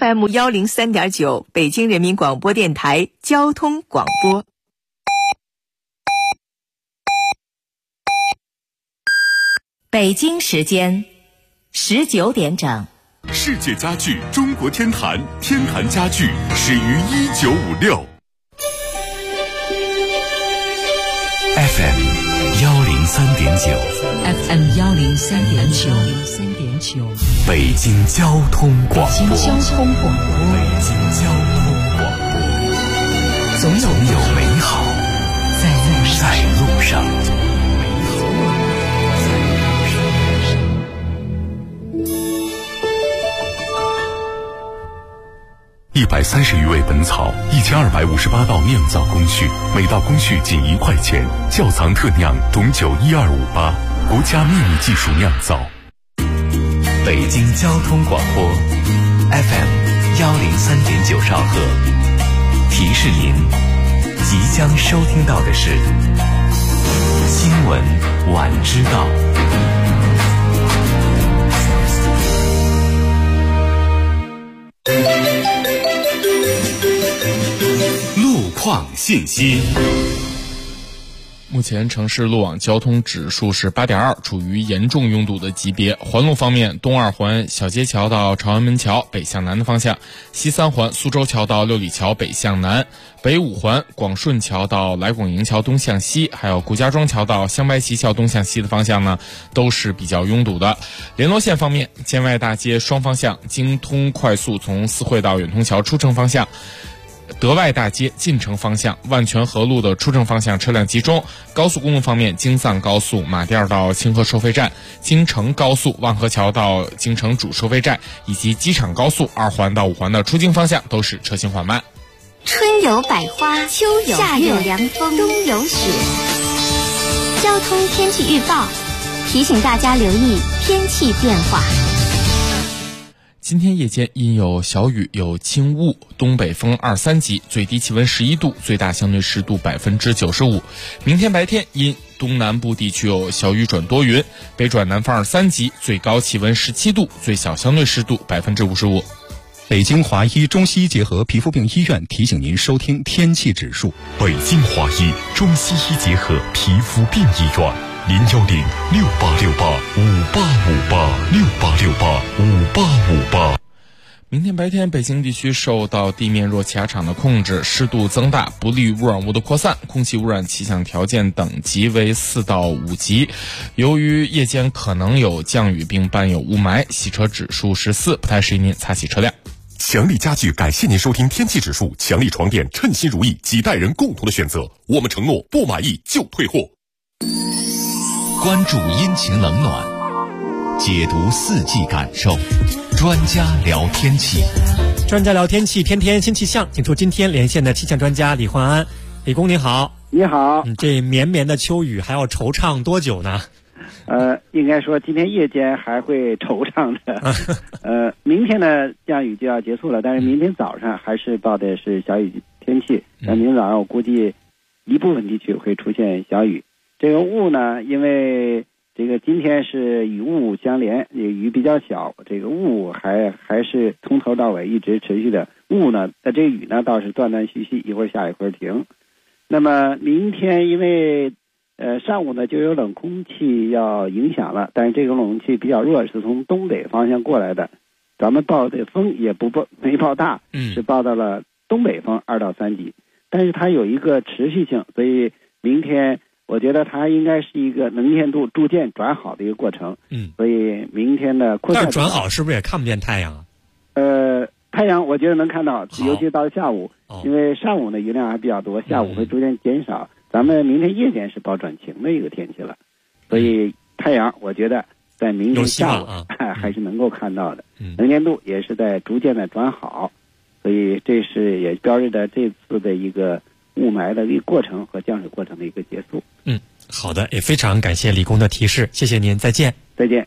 FM103.9，北京人民广播电台交通广播。北京时间19点整。 世界家具中国天坛，天坛家具始于1956。FM 103.9 FM 103.9 北京交通广播。 北京交通广播。 总有美好在路上。130余味本草，1258道酿造工序，每道工序仅1块钱。窖藏特酿董酒1258，国家秘密技术酿造。北京交通广播 FM 103.9兆赫，提示您即将收听到的是新闻晚知道。路况信息。 目前城市路网交通指数是 8.2， 处于严重拥堵的级别。环路方面，东二环小街桥到朝阳门桥北向南的方向，西三环苏州桥到六里桥北向南，北五环广顺桥到来广营桥东向西，还有顾家庄桥到香白旗桥东向西的方向呢，都是比较拥堵的。联络线方面，建外大街双方向京通快速从四惠到远通桥出城方向，德外大街进城方向万泉河路的出城方向车辆集中。高速公路方面，京藏高速马甸到清河收费站，京承高速万河桥到京承主收费站，以及机场高速2环到5环的出京方向都是车行缓慢。 春有百花，秋有夏有凉风，冬有雪。交通天气预报提醒大家留意天气变化。 今天夜间因有小雨有轻雾，东北风2、3级，最低气温11度，最大相对湿度95%。明天白天因东南部地区有小雨转多云，北转南风2、3级，最高气温17度，最小相对湿度55%。 北京华医中西医结合皮肤病医院提醒您收听天气指数。 北京华医中西医结合皮肤病医院，0106868585858，68685858。 明天白天，北京地区受到地面弱气压场的控制，湿度增大，不利于污染物的扩散，空气污染气象条件等级为4到5级。由于夜间可能有降雨并伴有雾霾，洗车指数是4，不太适宜您擦洗车辆。 强力家具感谢您收听天气指数，强力床垫称心如意，几代人共同的选择，我们承诺不满意就退货。 关注阴晴冷暖，解读四季感受，专家聊天气。 专家聊天气，天天新气象，请出今天连线的气象专家李焕安。李工您好。 你好。 这绵绵的秋雨还要惆怅多久呢？ 应该说今天夜间还会惆怅的。明天呢降雨就要结束了，但是明天早上还是报的是小雨天气。那明天早上我估计一部分地区会出现小雨。这个雾呢，因为这个今天是雨雾相连，雨比较小，这个雾还是从头到尾一直持续的。雾呢，这雨呢倒是断断续续，一会儿下一会儿停。那么明天因为上午呢就有冷空气要影响了，但是这种冷空气比较弱，是从东北方向过来的。咱们报的风也没报大，是报到了东北风2到3级，但是它有一个持续性，所以明天我觉得它应该是一个能见度逐渐转好的一个过程。所以明天的扩散。 但转好是不是也看不见太阳啊？ 太阳我觉得能看到，尤其到下午，因为上午呢云量还比较多，下午会逐渐减少。咱们明天夜间是报转晴的一个天气了，所以太阳我觉得在明天下午还是能够看到的，能见度也是在逐渐的转好，所以这是也标志着这次的一个雾霾的一个过程和降水过程的一个结束。 好的，也非常感谢李工的提示，谢谢您，再见。 再见。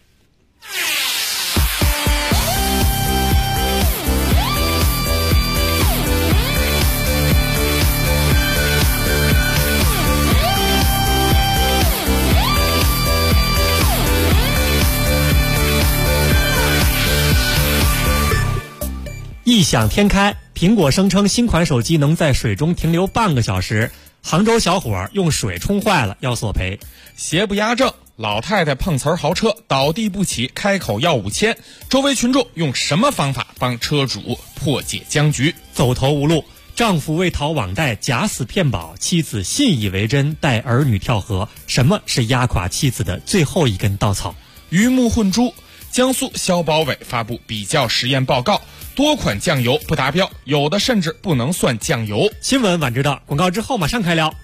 异想天开，苹果声称新款手机能在水中停留半个小时。杭州小伙用水冲坏了要索赔。 邪不压正，老太太碰瓷儿豪车倒地不起，开口要5000，周围群众用什么方法帮车主破解僵局？ 走投无路，丈夫为逃网贷假死骗保，妻子信以为真带儿女跳河。什么是压垮妻子的最后一根稻草？ 鱼目混珠，江苏消保委发布比较实验报告，多款酱油不达标，有的甚至不能算酱油。 新闻晚知道，广告之后马上开聊。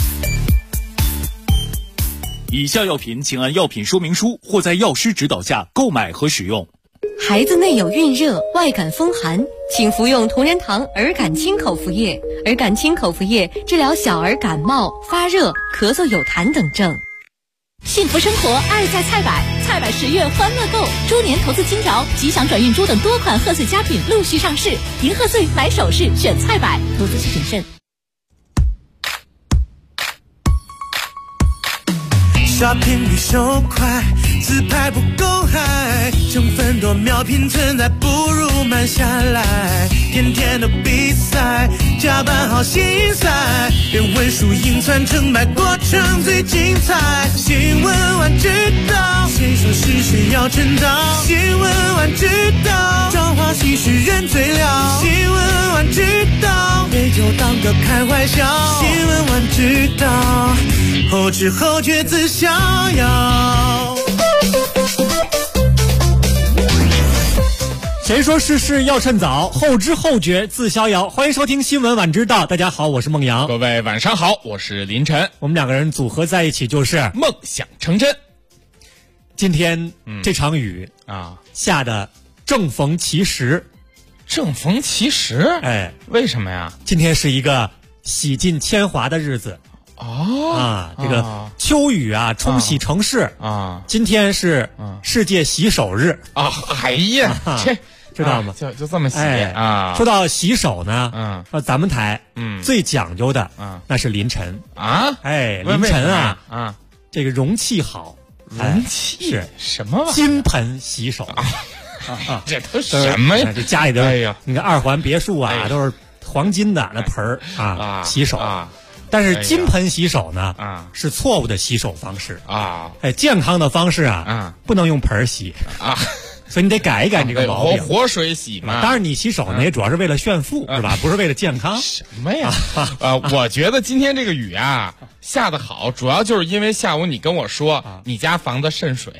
以下药品请按药品说明书或在药师指导下购买和使用。 孩子内有孕热、外感风寒，请服用同仁堂儿感清口服液。儿感清口服液治疗小儿感冒、发热、咳嗽有痰等症。 幸福生活爱在菜百，菜百10月欢乐购，猪年投资金条、吉祥转运珠等多款贺岁佳品陆续上市，迎贺岁买首饰选菜百，投资需谨慎。 Shopping 与手快，自拍不够嗨，成分多秒拼存在，不如慢下来。天天的比赛，加班好心塞，连文输赢传成败过程最精彩。新闻晚知道，谁说是谁要趁早？新闻晚知道，朝花夕拾人最了。新闻晚知道，杯酒当歌开怀笑。新闻晚知道，后知后觉自逍遥。 谁说事事要趁早？后知后觉自逍遥。欢迎收听新闻晚知道，大家好，我是孟阳。 各位晚上好，我是林晨。 我们两个人组合在一起就是梦想成真。 今天这场雨下的正逢其时。 正逢其时？ 哎， 为什么呀？ 今天是一个洗尽铅华的日子。这个秋雨啊，冲洗城市啊。今天是世界洗手日啊！哎呀，这知道吗？ 就这么洗啊！ 说到洗手呢，咱们台最讲究的那是凌晨啊！ 哎，凌晨啊，这个容器好， 容器是什么玩意儿？ 金盆洗手这都什么呀？ 这家里的哎呀， 你看2环别墅啊，都是黄金的那盆儿啊，洗手啊。但是金盆洗手呢，是错误的洗手方式啊！哎，健康的方式不能用盆洗啊，所以你得改一改这个毛病。 活水洗嘛。 当然，你洗手呢也主要是为了炫富，是吧？不是为了健康。 什么呀？我觉得今天这个雨啊下得好，主要就是因为下午你跟我说你家房子渗水。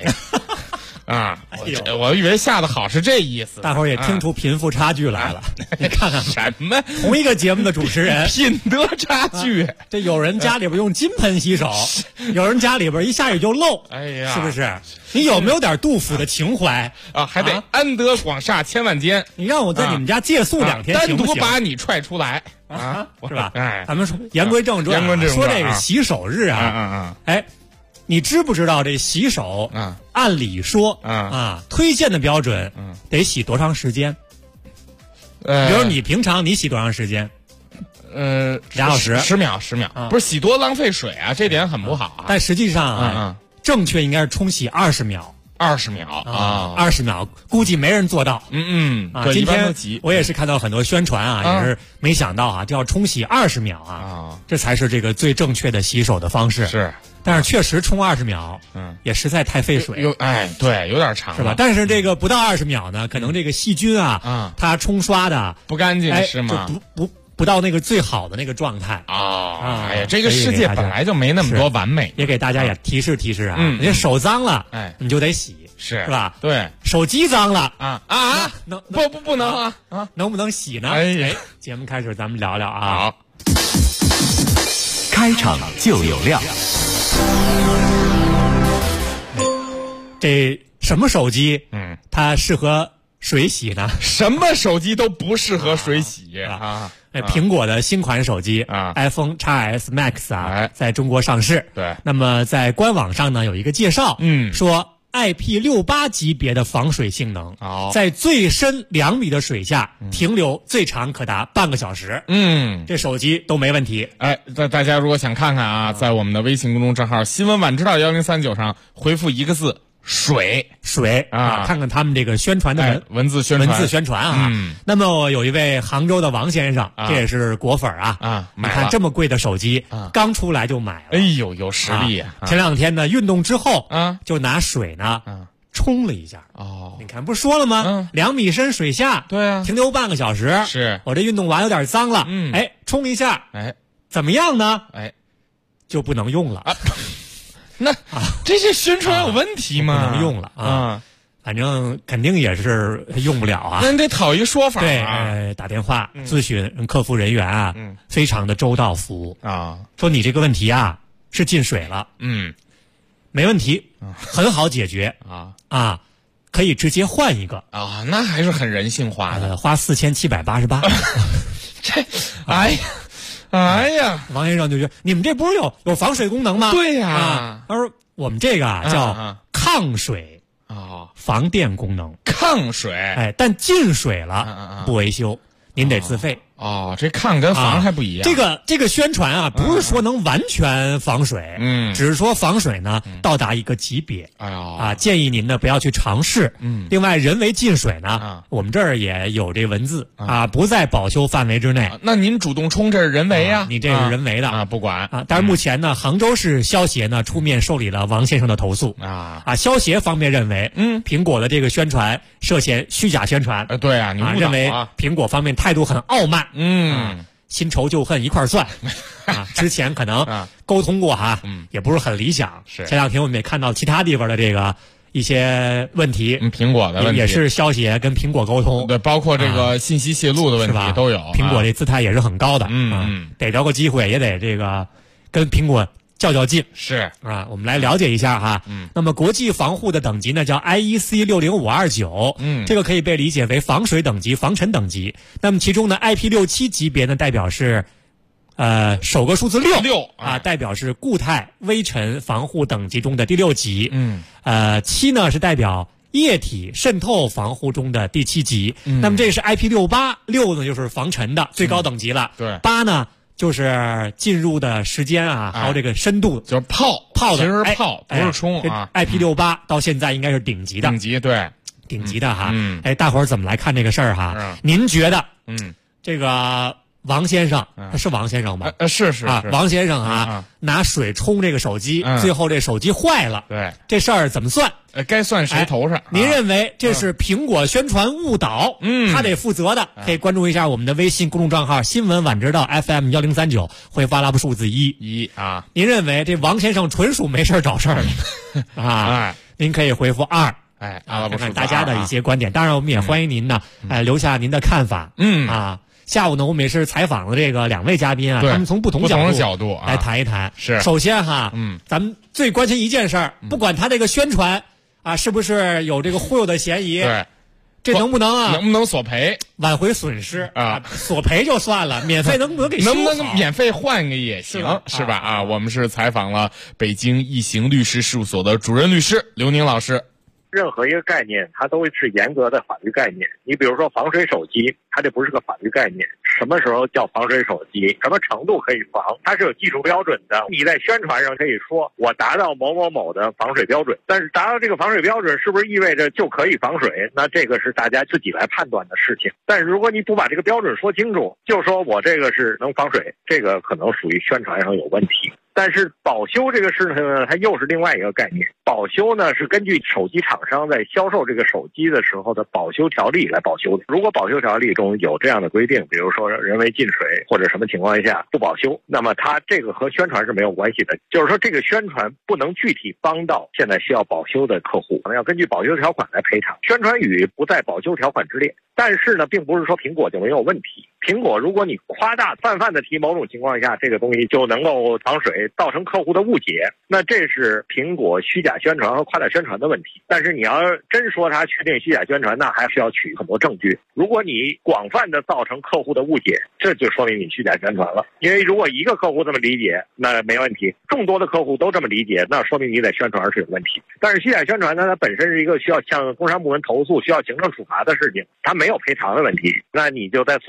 我以为下得好是这意思， 大伙儿也听出贫富差距来了。你看看什么？ 同一个节目的主持人， 品德差距。 这有人家里边用金盆洗手，有人家里边一下雨就漏。 哎呀， 是不是？你有没有点杜甫的情怀啊？还得安得广厦千万间。 你让我在你们家借宿2天， 单独把你踹出来啊， 是吧？ 哎， 咱们说言归正传，说这个洗手日啊，哎。你知不知道这洗手按理说推荐的标准得洗多长时间？比如你平常你洗多长时间？2小时 ，10秒，10秒，不是洗多浪费水啊，这点很不好啊。 但实际上正确应该是冲洗20秒。 20秒啊 ，20秒，估计没人做到。 对， 今天我也是看到很多宣传也是没想到就要冲洗20秒这才是这个最正确的洗手的方式。 是。 但是确实冲20秒，也实在太费水。 对，有点长， 是吧？但是这个不到20秒呢，可能这个细菌它冲刷的不干净是吗？ 就不到那个最好的那个状态哎呀，这个世界本来就没那么多完美， 也给大家也提示提示你这手脏了，你就得洗，是吧？ 对， 手机脏了不能能不能洗呢？ 哎， 节目开始咱们聊聊好， 开场就有料。 这什么手机它适合水洗呢？ 什么手机都不适合水洗苹果的新款手机iPhone XS Max 在中国上市。 对， 那么在官网上呢有一个介绍，说IP68级别的防水性能，在最深2米的水下停留最长可达半个小时。这手机都没问题。 哎，大家如果想看看在我们的微信公众账号新闻晚知道1039上回复1个字水啊，看看他们这个宣传的文字宣传啊。那么有一位杭州的王先生，这也是果粉啊，你看这么贵的手机，刚出来就买了， 哎呦，有实力啊！ 前2天呢，运动之后就拿水呢冲了一下。你看不是说了吗？2米深水下， 对啊， 停留半个小时。 是我这运动完有点脏了，冲一下，怎么样呢？就不能用了。 那这些宣传有问题吗？ 不能用了啊！反正肯定也是用不了啊。 那你得讨一说法啊。 对，打电话咨询客服人员啊，非常的周到服务啊。说你这个问题啊是进水了，没问题，很好解决啊，可以直接换一个啊。那还是很人性化的， 花4788。 这，哎呀， 王先生就觉得你们这不是有防水功能吗？ 对呀， 他说我们这个叫抗水防电功能， 抗水， 但进水了不维修，您得自费。 这抗跟防还不一样。 这个宣传啊，不是说能完全防水，只是说防水呢到达一个级别。建议您呢不要去尝试。另外，人为进水呢，我们这儿也有这文字不在保修范围之内。 那您主动冲，这是人为呀？ 你这是人为的不管啊。但是目前呢，杭州市消协呢出面受理了王先生的投诉消协方面认为，苹果的这个宣传涉嫌虚假宣传。 对啊，你误导认为苹果方面态度很傲慢。新仇旧恨一块算之前可能沟通过也不是很理想。前2天我们也看到其他地方的这个一些问题， 苹果的问题也是消协跟苹果沟通， 对，包括这个信息泄露的问题都有。 苹果这姿态也是很高的，逮着个机会也得这个跟苹果较劲。 是我们来了解一下那么国际防护的等级呢叫 IEC 60529，这个可以被理解为防水等级、防尘等级。那么其中呢 IP67级别呢代表是首个数字6代表是固态微尘防护等级中的第6级。7呢是代表液体渗透防护中的第7级。那么这是 IP68，6呢就是防尘的最高等级了。 对 ，8呢就是进入的时间还有这个深度， 就是泡的， 其实是泡，不是冲啊。 IP68到现在应该是顶级的，顶级的大伙儿怎么来看这个事儿您觉得这个王先生是王先生吧？ 是王先生拿水冲这个手机，最后这手机坏了， 对， 这事儿怎么算？ 该算谁头上？ 您认为这是苹果宣传误导？他得负责的。可以关注一下我们的微信公众账号新闻晚知道 FM1039，回发拉布数字1您认为这王先生纯属没事找事儿您可以回复2。看大家的一些观点。当然，我们也欢迎您呢，留下您的看法。下午呢，我们也是采访了这个2位嘉宾他们从不同角度来谈一谈。首先咱们最关心一件事儿，不管他这个宣传是不是有这个忽悠的嫌疑， 对， 这能不能索赔， 挽回损失索赔就算了，免费能不能给修好？ 能不能免费换一个也行，是吧？我们是采访了北京易行律师事务所的主任律师刘宁老师。 任何一个概念它都是严格的法律概念。你比如说防水手机，它这不是个法律概念。什么时候叫防水手机，什么程度可以防，它是有技术标准的。你在宣传上可以说我达到某某某的防水标准，但是达到这个防水标准是不是意味着就可以防水，那这个是大家自己来判断的事情。但是如果你不把这个标准说清楚，就说我这个是能防水，这个可能属于宣传上有问题。但是保修这个事情呢，它又是另外一个概念。保修呢是根据手机厂商在销售这个手机的时候的保修条例来保修的。如果保修条例中有这样的规定，比如说人为进水或者什么情况下不保修，那么它这个和宣传是没有关系的。就是说这个宣传不能具体帮到现在需要保修的客户，可能要根据保修条款来赔偿。宣传语不在保修条款之列，但是呢并不是说苹果就没有问题。苹果如果你夸大泛的提某种情况下这个东西就能够防水，造成客户的误解，那这是苹果虚假宣传和夸大宣传的问题。但是你要真说它确定虚假宣传，那还需要取很多证据。如果你广泛的造成客户的误解，这就说明你虚假宣传了。因为如果一个客户这么理解，那没问题，众多的客户都这么理解，那说明你在宣传是有问题。但是虚假宣传呢，它本身是一个需要向工商部门投诉、需要行政处罚的事情，它没有赔偿的问题，那你就在诉讼，你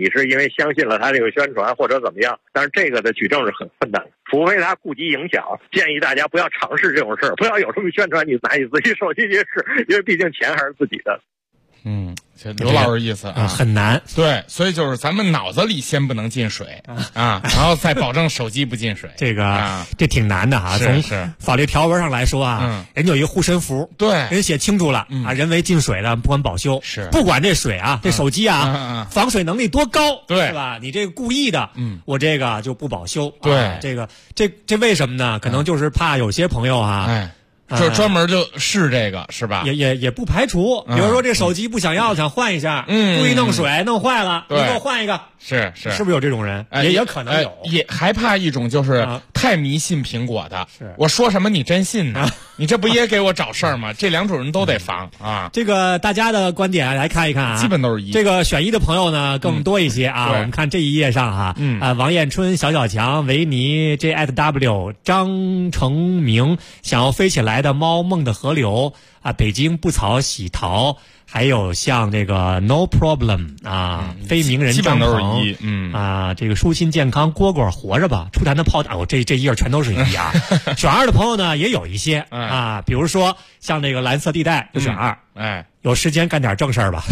己是因为相信了他这个宣传或者怎么样，但是这个的举证是很困难的，除非他顾及影响。建议大家不要尝试这种事儿，不要有什么宣传你拿你自己手机去试，因为毕竟钱还是自己的。 刘老师意思啊， 很难。 对，所以就是咱们脑子里先不能进水啊，然后再保证手机不进水。 这个这挺难的哈。从法律条文上来说啊，人家有一个护身符， 对， 人写清楚了啊，人为进水的不管保修， 是不管这水啊，这手机啊，防水能力多高， 对， 是吧？你这个故意的，我这个就不保修。 对， 这为什么呢？可能就是怕有些朋友啊。 就专门就是这个是吧？ 也不排除，比如说这手机不想要，想换一下，故意弄水弄坏了，你给我换一个， 是不是有这种人？也可能有， 也还怕一种就是太迷信苹果的，我说什么你真信呢？你这不也给我找事儿吗？这两种人都得防啊。 这个大家的观点来看一看啊， 基本都是一。 这个选一的朋友呢更多一些啊。我们看这一页上哈，王艳春、小小强、维尼、JSW、张成明想要飞起来的猫、梦的河流啊，北京不草喜桃，还有像这个 No Problem 啊，非名人张鹏，啊，这个舒心健康蝈蝈活着吧，出坛的炮弹，这一页全都是一啊。选二的朋友呢也有一些啊，比如说像这个蓝色地带就选二，有时间干点正事儿吧。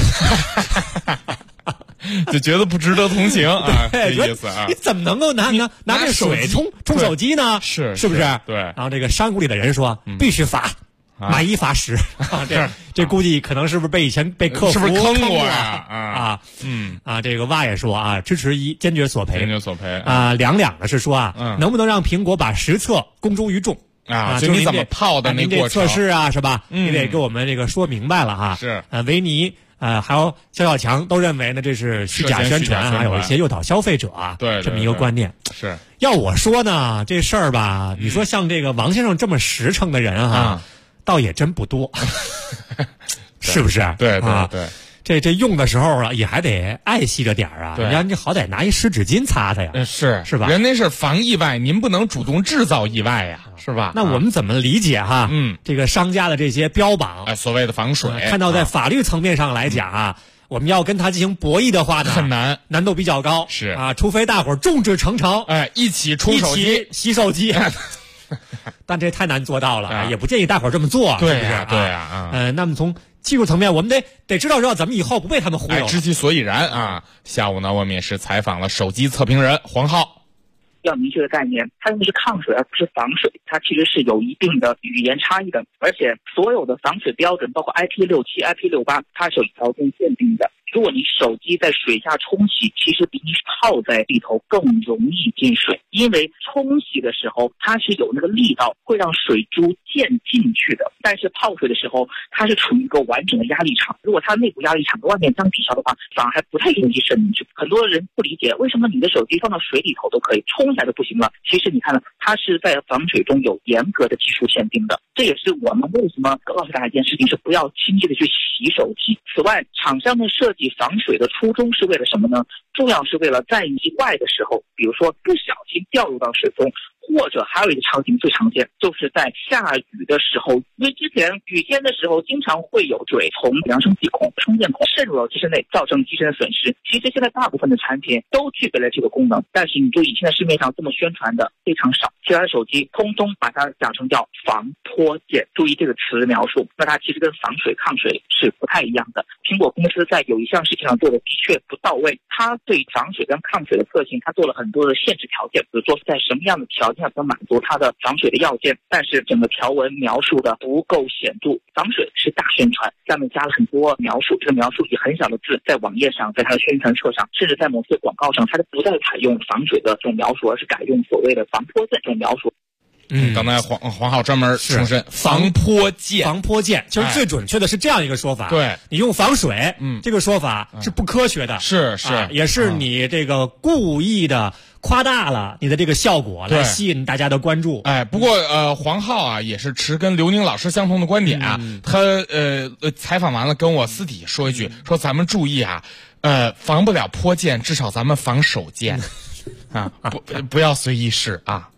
就觉得不值得同情啊，这意思啊！ 你怎么能够拿这水冲手机呢？是不是？ 对。 然后这个山谷里的人说必须罚，买1罚10。这估计可能是不是被以前被客服是不是坑过呀？ 这个蛙也说啊，支持1，坚决索赔。 坚决索赔啊！两的是说啊，能不能让苹果把实测公诸于众啊？就你怎么泡的那过程测试啊，是吧？你得给我们这个说明白了哈。 是维尼。还有肖小强都认为呢，这是虚假宣传，还有一些诱导消费者啊， 对这么一个观念。 是要我说呢，这事儿吧，你说像这个王先生这么实诚的人哈，倒也真不多，是不是？ 对。 这用的时候啊，也还得爱惜着点儿啊，人家你好歹拿一湿纸巾擦擦呀，是吧？ 人家是防意外，您不能主动制造意外呀，是吧？ 那我们怎么理解哈？这个商家的这些标榜， 所谓的防水， 看到在法律层面上来讲啊，我们要跟他进行博弈的话呢， 很难， 难度比较高， 是啊，除非大伙儿众志成城， 一起冲手机、 洗手机。但这太难做到了，也不建议大伙儿这么做， 对是不是？ 对啊， 那么从技术层面，我们得知道咱们以后不被他们忽悠， 知其所以然啊。下午呢，我们也是采访了手机测评人黄浩。 要明确的概念，它用的是抗水而不是防水，它其实是有一定的语言差异的，而且所有的防水标准，包括 IP67、IP68，它是有条件限定的。如果你手机在水下冲洗，其实比你泡在里头更容易进水，因为冲洗的时候它是有那个力道会让水珠溅进去的，但是泡水的时候它是处于一个完整的压力场，如果它内部压力场跟外面相抵消的话，反而还不太容易渗进去。很多人不理解为什么你的手机放到水里头都可以，冲起来就不行了。其实你看呢，它是在防水中有严格的技术限定的，这也是我们为什么告诉大家一件事情，是不要轻易的去洗手机。此外，厂商的设计防水的初衷是为了什么呢？重要是为了在意外的时候，比如说不小心掉入到水中，或者还有一个场景最常见，就是在下雨的时候，因为之前雨天的时候经常会有水从扬声器孔、充电孔渗入到机身内，造成机身的损失。其实现在大部分的产品都具备了这个功能，但是你注意，现在市面上这么宣传的非常少，其他的手机通通把它讲成叫防泼溅，注意这个词的描述，那它其实跟防水抗水是不太一样的。苹果公司在有一项事情上做的的确不到位，它对防水跟抗水的特性，它做了很多的限制条件，比如说在什么样的条件下能满足它的防水的要件，但是整个条文描述的不够显著。防水是大宣传，下面加了很多描述，这个描述以很小的字在网页上，在它的宣传册上，甚至在某些广告上，它就不再采用防水的这种描述，而是改用所谓的防泼溅这种描述。 刚才黄浩专门重申防泼溅， 防泼溅，其实最准确的是这样一个说法。 对， 你用防水，这个说法是不科学的， 是也是你这个故意的夸大了你的这个效果，来吸引大家的关注。 不过黄浩啊也是持跟刘宁老师相同的观点啊，他采访完了跟我私底下说一句，说咱们注意啊，防不了泼溅，至少咱们防手溅啊，不要随意试啊。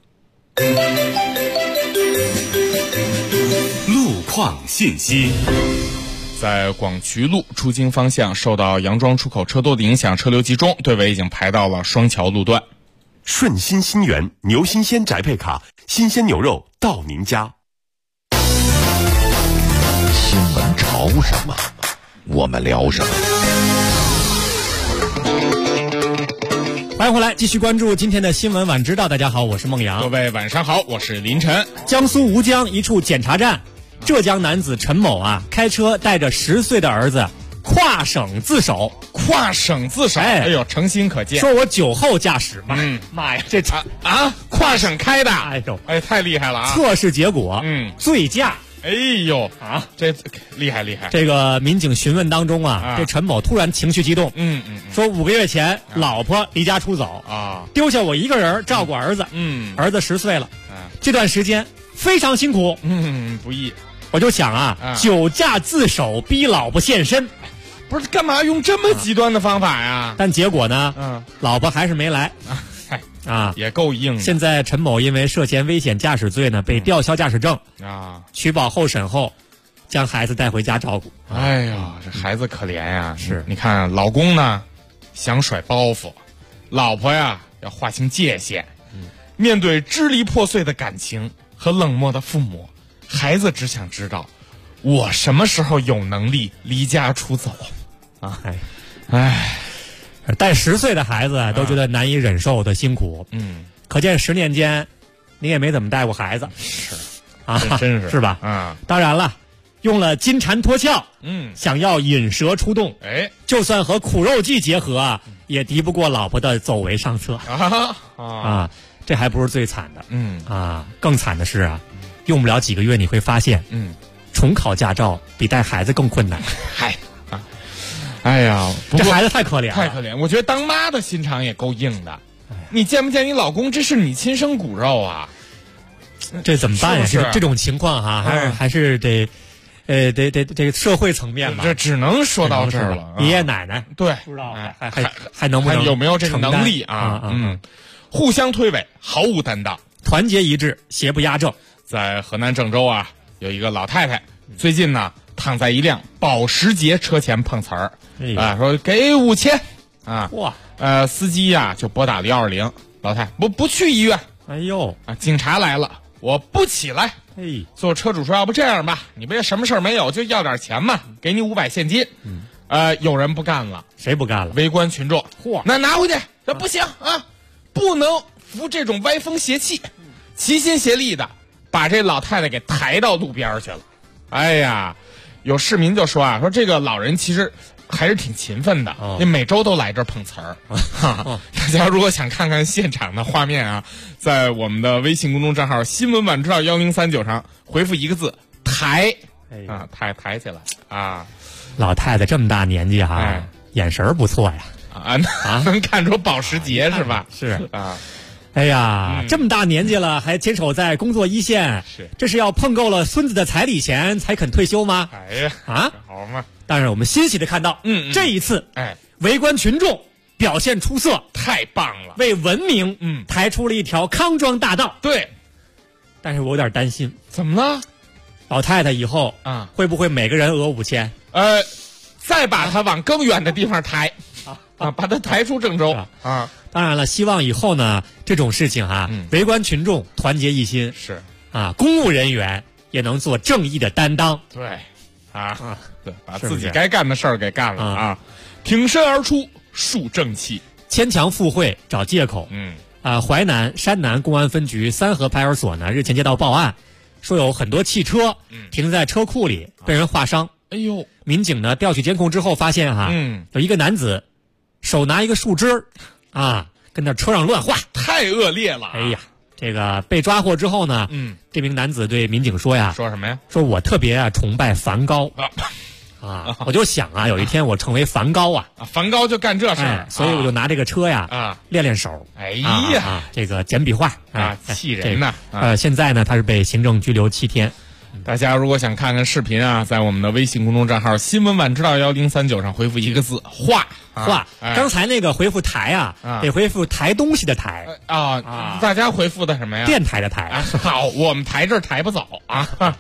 路况信息， 在广渠路出京方向受到杨庄出口车多的影响，车流集中，队尾已经排到了双桥路段。 顺心新源牛新鲜宅配卡，新鲜牛肉到您家。 新闻潮什么，我们聊什么。 欢迎回来，继续关注今天的新闻晚知道。大家好，我是孟阳。 各位晚上好，我是林晨。 江苏吴江一处检查站，浙江男子陈某开车带着10岁的儿子跨省自首。 跨省自首，哎呦，诚心可见。 说我酒后驾驶，妈呀，这跨省开的， 哎， 太厉害了啊！ 测试结果，醉驾。 哎呦这厉害！这个民警询问当中这陈某突然情绪激动，说5个月前老婆离家出走丢下我一个人照顾儿子，儿子10岁了，这段时间非常辛苦， 不易。 我就想酒驾自首逼老婆现身， 不是干嘛用这么极端的方法呀？ 但结果呢，老婆还是没来。 也够硬的。 现在陈某因为涉嫌危险驾驶罪呢，被吊销驾驶证取保候审后，将孩子带回家照顾。 哎呀，这孩子可怜呀！ 是， 你看老公呢想甩包袱，老婆呀要划清界限。面对支离破碎的感情和冷漠的父母，孩子只想知道我什么时候有能力离家出走带10岁的孩子都觉得难以忍受的辛苦，可见10年间你也没怎么带过孩子， 是真是是吧？当然了，用了金蝉脱壳，想要引蛇出洞，就算和苦肉计结合也敌不过老婆的走为上策这还不是最惨的，更惨的是用不了几个月你会发现，重考驾照比带孩子更困难。 哎呀， 这孩子太可怜了， 太可怜！我觉得当妈的心肠也够硬的。你见不见你老公？这是你亲生骨肉啊！ 这怎么办呀？这种情况还是得这个社会层面吧。 这只能说到这儿了。 爷爷奶奶对， 不知道还能不能有没有这个能力互相推诿，毫无担当， 团结一致，邪不压正。 在河南郑州有一个老太太，最近呢躺在一辆保时捷车前碰瓷儿。说给5000哇！司机就拨打了120，老太不去医院。 哎呦警察来了，我不起来。做车主说要不这样吧，你别什么事儿没有，就要点钱嘛，给你500现金。有人不干了， 谁不干了？ 围观群众。那拿回去，这不行不能服这种歪风邪气，齐心协力的把这老太太给抬到路边去了。哎呀，有市民就说说这个老人其实还是挺勤奋的，你每周都来这儿碰瓷儿。大家如果想看看现场的画面在我们的微信公众账号新闻晚知道1039上回复一个字抬抬起来老太太这么大年纪眼神不错呀能看出保时捷是吧？ 是哎呀，这么大年纪了还坚守在工作一线，这是要碰够了孙子的彩礼钱才肯退休吗？ 哎呀好嘛！ 但是我们欣喜的看到，这一次围观群众表现出色， 太棒了， 为文明抬出了一条康庄大道。 对， 但是我有点担心。 怎么了？ 老太太以后会不会每个人讹5000？ 再把她往更远的地方抬把她抬出郑州当然了，希望以后呢这种事情围观群众团结一心， 是公务人员也能做正义的担当。 对对，把自己该干的事儿给干了挺身而出树正气， 牵强附会找借口。淮南山南公安分局三河派出所呢日前接到报案，说有很多汽车停在车库里被人划伤。 哎呦， 民警呢调取监控之后发现有一个男子手拿一个树枝跟那车上乱画， 太恶劣了。 哎呀，这个被抓获之后呢这名男子对民警说说什么呀？ 说我特别崇拜梵高我就想有一天我成为梵高梵高就干这事儿， 所以我就拿这个车练练手。 哎呀这个简笔画气人呐现在呢他是被行政拘留7天。 大家如果想看看视频在我们的微信公众账号新闻晚知道1039上回复一个字画。 刚才那个回复抬得回复抬东西的抬大家回复的什么呀？ 电台的台好，我们台这儿抬不走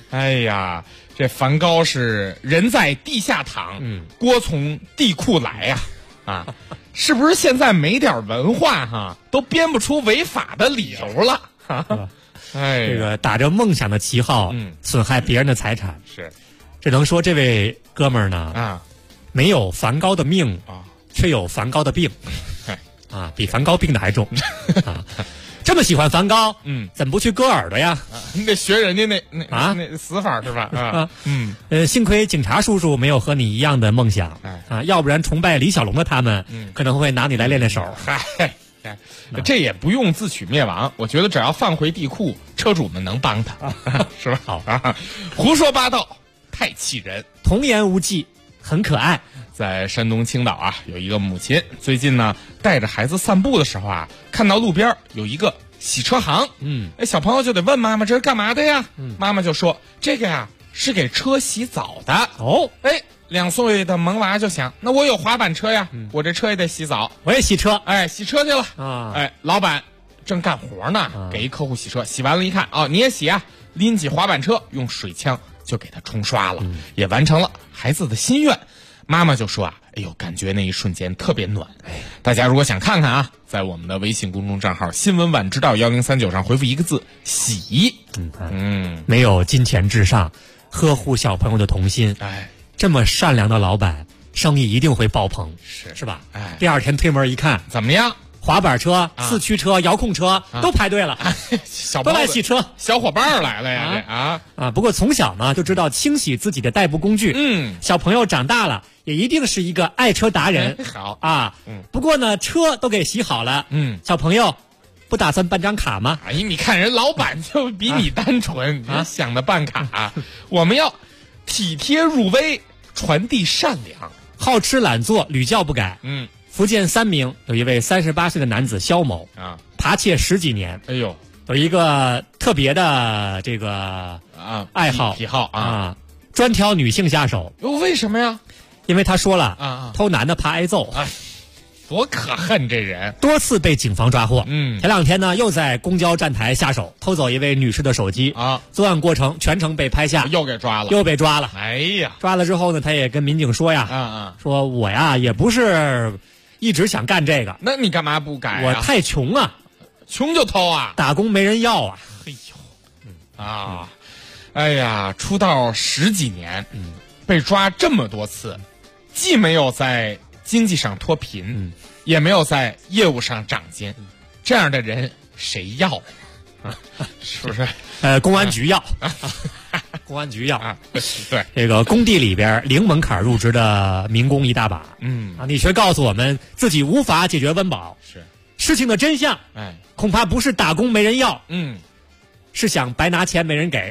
哎呀，这梵高是人在地下躺，锅从地库来呀，啊，是不是现在没点文化哈，都编不出违法的理由了？哎， 这个打着梦想的旗号，损害别人的财产， 是， 只能说这位哥们儿呢，没有梵高的命啊，却有梵高的病，啊，比梵高病的还重啊。这么喜欢梵高，怎么不去割耳朵呀？ 你得学人家那死法是吧？ 幸亏警察叔叔没有和你一样的梦想啊，要不然崇拜李小龙的他们，可能会拿你来练练手。 嗨，这也不用自取灭亡，我觉得只要放回地库，车主们能帮他，是吧？好啊，胡说八道，太气人， 童言无忌，很可爱。 在山东青岛啊，有一个母亲最近呢带着孩子散步的时候啊，看到路边有一个洗车行，小朋友就得问妈妈这是干嘛的呀？妈妈就说这个呀是给车洗澡的。 哦 ，2岁的萌娃就想，那我有滑板车呀，我这车也得洗澡， 我也洗车， 洗车去了啊。老板正干活呢，给一客户洗车，洗完了一看，你也洗啊，拎起滑板车用水枪就给他冲刷了，也完成了孩子的心愿。妈妈就说哎呦，感觉那一瞬间特别暖。大家如果想看看啊，在我们的微信公众账号新闻晚知道1039上回复一个字洗。 没有金钱至上，呵护小朋友的童心，这么善良的老板，生意一定会爆棚，是吧？第二天推门一看， 怎么样？ 滑板车、四驱车、遥控车都排队了，都来洗车， 小伙伴来了呀！ 不过从小呢就知道清洗自己的代步工具，小朋友长大了也一定是一个爱车达人。 好啊，不过呢车都给洗好了，小朋友不打算办张卡吗？ 你看人老板就比你单纯，你想的办卡，我们要体贴入微，传递善良， 好吃懒做，屡教不改。福建三明有一位38岁的男子肖某扒窃10几年，有一个特别的这个爱好癖好专挑女性下手。 为什么呀？ 因为他说了偷男的怕挨揍， 多可恨这人， 多次被警方抓获。前2天呢又在公交站台下手偷走一位女士的手机作案过程全程被拍下， 又被抓了。哎呀， 抓了之后呢，他也跟民警说呀，说我呀也不是一直想干这个， 那你干嘛不改我太穷啊， 穷就偷啊， 打工没人要啊。 哎呀，出道10几年，被抓这么多次，既没有在经济上脱贫，也没有在业务上长进，这样的人谁要？是不是？ 公安局要，公安局要对， 这个工地里边零门槛入职的民工一大把，你却告诉我们自己无法解决温饱，事情的真相，恐怕不是打工没人要，是想白拿钱没人给，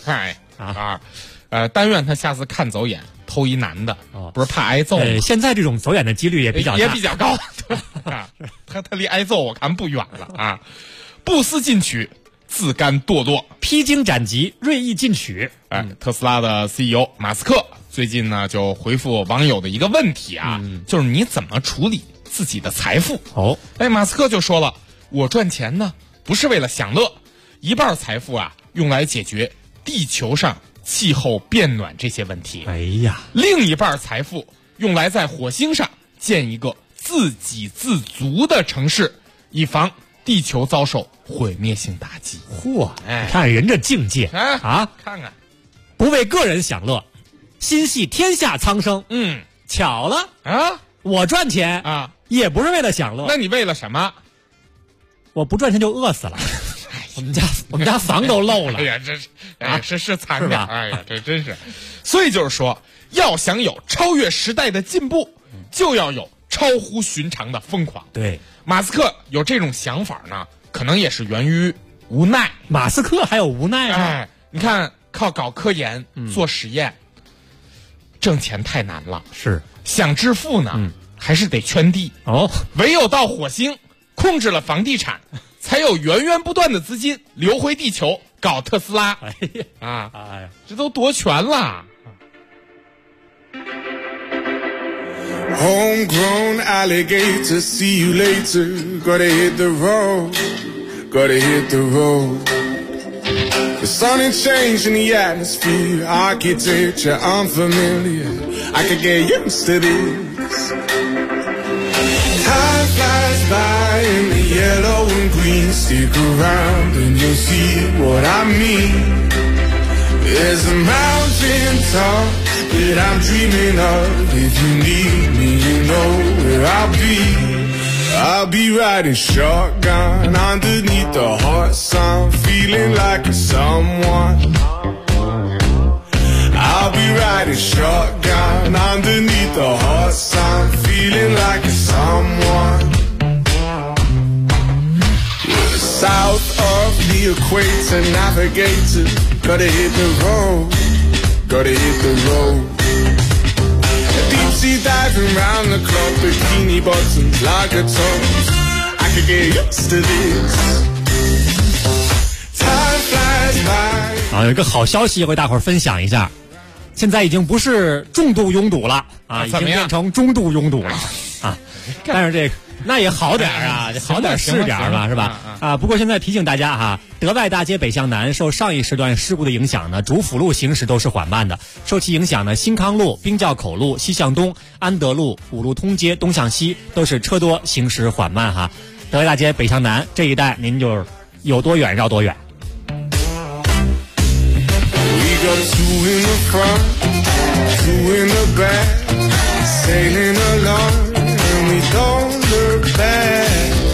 但愿他下次看走眼，偷一男的，不是怕挨揍吗？ 现在这种走眼的几率也比较高，他离挨揍我看不远了啊！不思进取，自甘堕落， 披荆斩棘，锐意进取。 特斯拉的 CEO 马斯克最近呢就回复网友的一个问题就是你怎么处理自己的财富？马斯克就说了，我赚钱呢不是为了享乐，一半财富用来解决地球上气候变暖这些问题。另一半财富用来在火星上建一个自给自足的城市，以防地球遭受毁灭性打击。 看人这境界看看， 不为个人享乐，心系天下苍生。巧了我赚钱也不是为了享乐。 那你为了什么？ 我不赚钱就饿死了。我们家房都漏了。 哎呀，这是惨点。哎呀，这真是。所以就是说，要想有超越时代的进步，就要有超乎寻常的疯狂。 对， 马斯克有这种想法呢，可能也是源于无奈。 马斯克还有无奈啊？ 你看，靠搞科研、做实验，挣钱太难了。想致富呢，还是得圈地。唯有到火星，控制了房地产，才有源源不断的资金流回地球搞特斯拉。这都夺权了。 Homegrown alligator, see you later. Gotta hit the road, gotta hit the road. There's something changed in the atmosphere, architecture unfamiliar. I could get used to this. Time flies by in the yellow and green. Stick around and you'll see what I mean. There's a mountain top that I'm dreaming of. If you need me, you know where I'll be. I'll be riding shotgun underneath the hot sun, feeling like a someone. I'll be riding shotgun underneath the hot sun, feeling like a someone. We're south of the equator, navigator. Gotta hit the road, gotta hit the road. Deep sea diving round the clock, bikini bottoms, lager tones. I could get used to this. Time flies by. 有一个好消息为大伙儿分享一下，现在已经不是重度拥堵了啊，已经变成中度拥堵了啊。但是这个那也好点啊，好点是点嘛，是吧？啊，不过现在提醒大家哈，德外大街北向南受上一时段事故的影响呢，主辅路行驶都是缓慢的。受其影响呢，新康路、兵教口路西向东、安德路、五路通街东向西都是车多，行驶缓慢哈。德外大街北向南这一带，您就有多远绕多远。 We got two in the front, two in the back, sailing along, and we don't look back.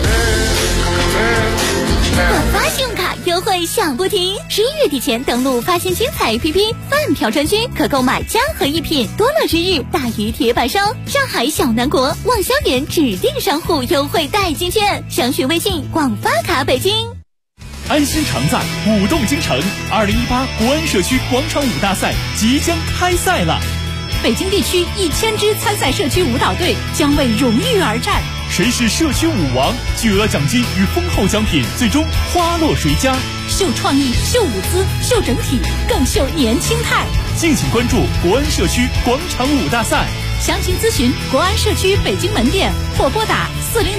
我发信用卡优惠享不停，11月底前登录发现精彩 APP 饭票专区，可购买江河一品、多乐之日、大鱼铁板烧、上海小南国、望萧园指定商户优惠代金券，详询微信广发卡北京。 安心常在，舞动京城，2018国安社区广场舞大赛即将开赛了。 北京地区1000支参赛社区舞蹈队将为荣誉而战， 谁是社区舞王？巨额奖金与丰厚奖品，最终花落谁家？ 秀创意，秀舞姿，秀整体，更秀年轻态。 敬请关注国安社区广场舞大赛， 详情咨询国安社区北京门店或拨打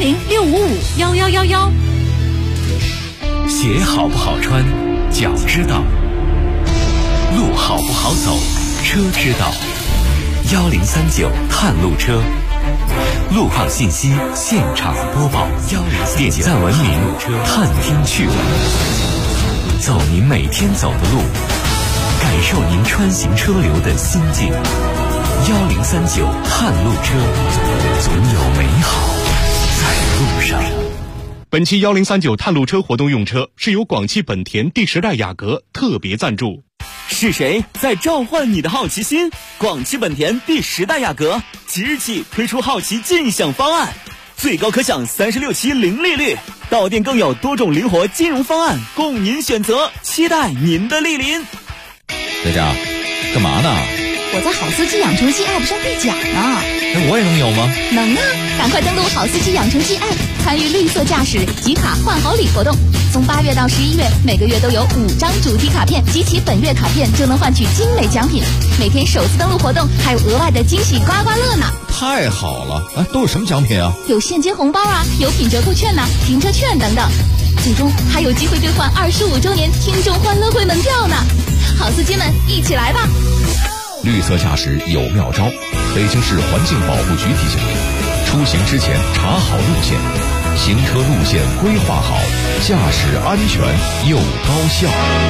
400-655-1111。 鞋好不好穿，脚知道；路好不好走，车知道。1039探路车，路况信息现场播报，点赞文明，探听趣闻，走您每天走的路，感受您穿行车流的心境。1039探路车，总有美好在路上。 本期1039探路车活动用车是由广汽本田第10代雅阁特别赞助。 是谁在召唤你的好奇心？广汽本田第10代雅阁即日起推出好奇尽享方案，最高可享36期零利率，到店更有多种灵活金融方案供您选择，期待您的莅临。 队长，干嘛呢？ 我在好司机养成记 App 上兑奖呢。 我也能有吗？ 能啊，赶快登录好司机养成记 App， 参与绿色驾驶集卡换好礼活动。从8月到11月，每个月都有5张主题卡片，集齐本月卡片就能换取精美奖品。每天首次登录活动还有额外的惊喜刮刮乐呢。 太好了！都有什么奖品啊？ 有现金红包啊，有品折扣券停车券等等。最终还有机会兑换25周年听众欢乐会门票呢。好司机们，一起来吧！ 绿色驾驶有妙招，北京市环境保护局提醒您：出行之前查好路线，行车路线规划好，驾驶安全又高效。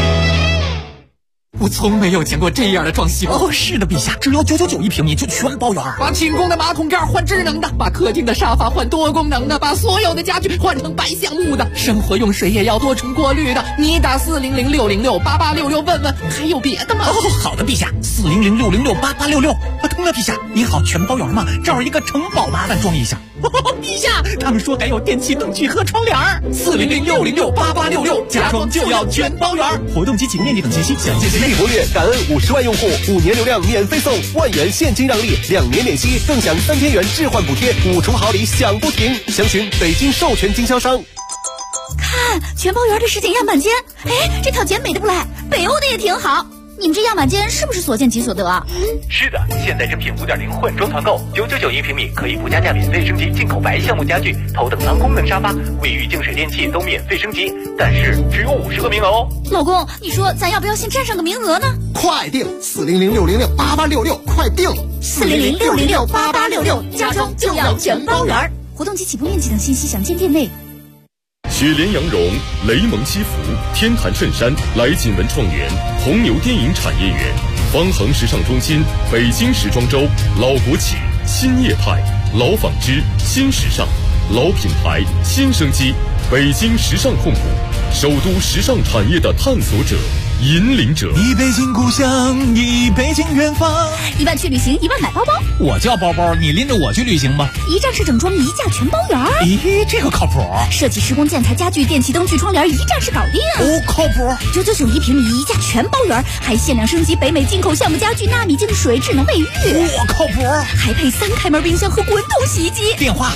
我从没有见过这样的装修哦！是的，陛下，只要999一平米就全包圆。把清宫的马桶盖换智能的，把客厅的沙发换多功能的，把所有的家具换成白橡木的，生活用水也要多重过滤的。你打400-606-8866问问，还有别的吗？哦，好的，陛下，400-606-8866。对了，陛下，你好，全包圆吗？这儿一个城堡，麻烦装一下。陛下，他们说还有电器灯具和窗帘400-606-8866，家装就要全包圆。活动及其面积等信息，详见力博越感恩50万用户，5年流量免费送1万元现金让利，2年免息，更享3天元置换补贴，5重好礼享不停。详询北京授权经销商。 看全包圆的实景样板间，哎，这套简美的不赖，北欧的也挺好。 你们这样板间是不是所见即所得啊？ 是的，现在正品5.0混装团购，999一平米，可以不加价免费升级进口白橡木家具、头等舱功能沙发、卫浴净水电器都免费升级，但是只有50个名额哦。 老公，你说咱要不要先占上个名额呢？ 快订400-606-8866，快订 400-606-8866，家装就要全包圆。活动及起步面积等信息详见店内。 雪莲羊绒、雷蒙西服、天坛衬衫、来锦文创园、红牛电影产业园、方恒时尚中心、北京时装周、老国企、新业态、老纺织、新时尚、老品牌、新生机，北京时尚控股，首都时尚产业的探索者、引领者。 一北京故乡，一北京远方。 1万去旅行，1万买包包。 我叫包包，你拎着我去旅行吧。 一站式整装，一价全包圆。 咦，这个靠谱。 设计施工建材家具电器灯具窗帘，一站式搞定。 哦，靠谱。 999一平米，一价全包圆，还限量升级北美进口橡木家具、纳米净水、智能卫浴。 我靠谱。 还配3开门冰箱和滚筒洗衣机。 电话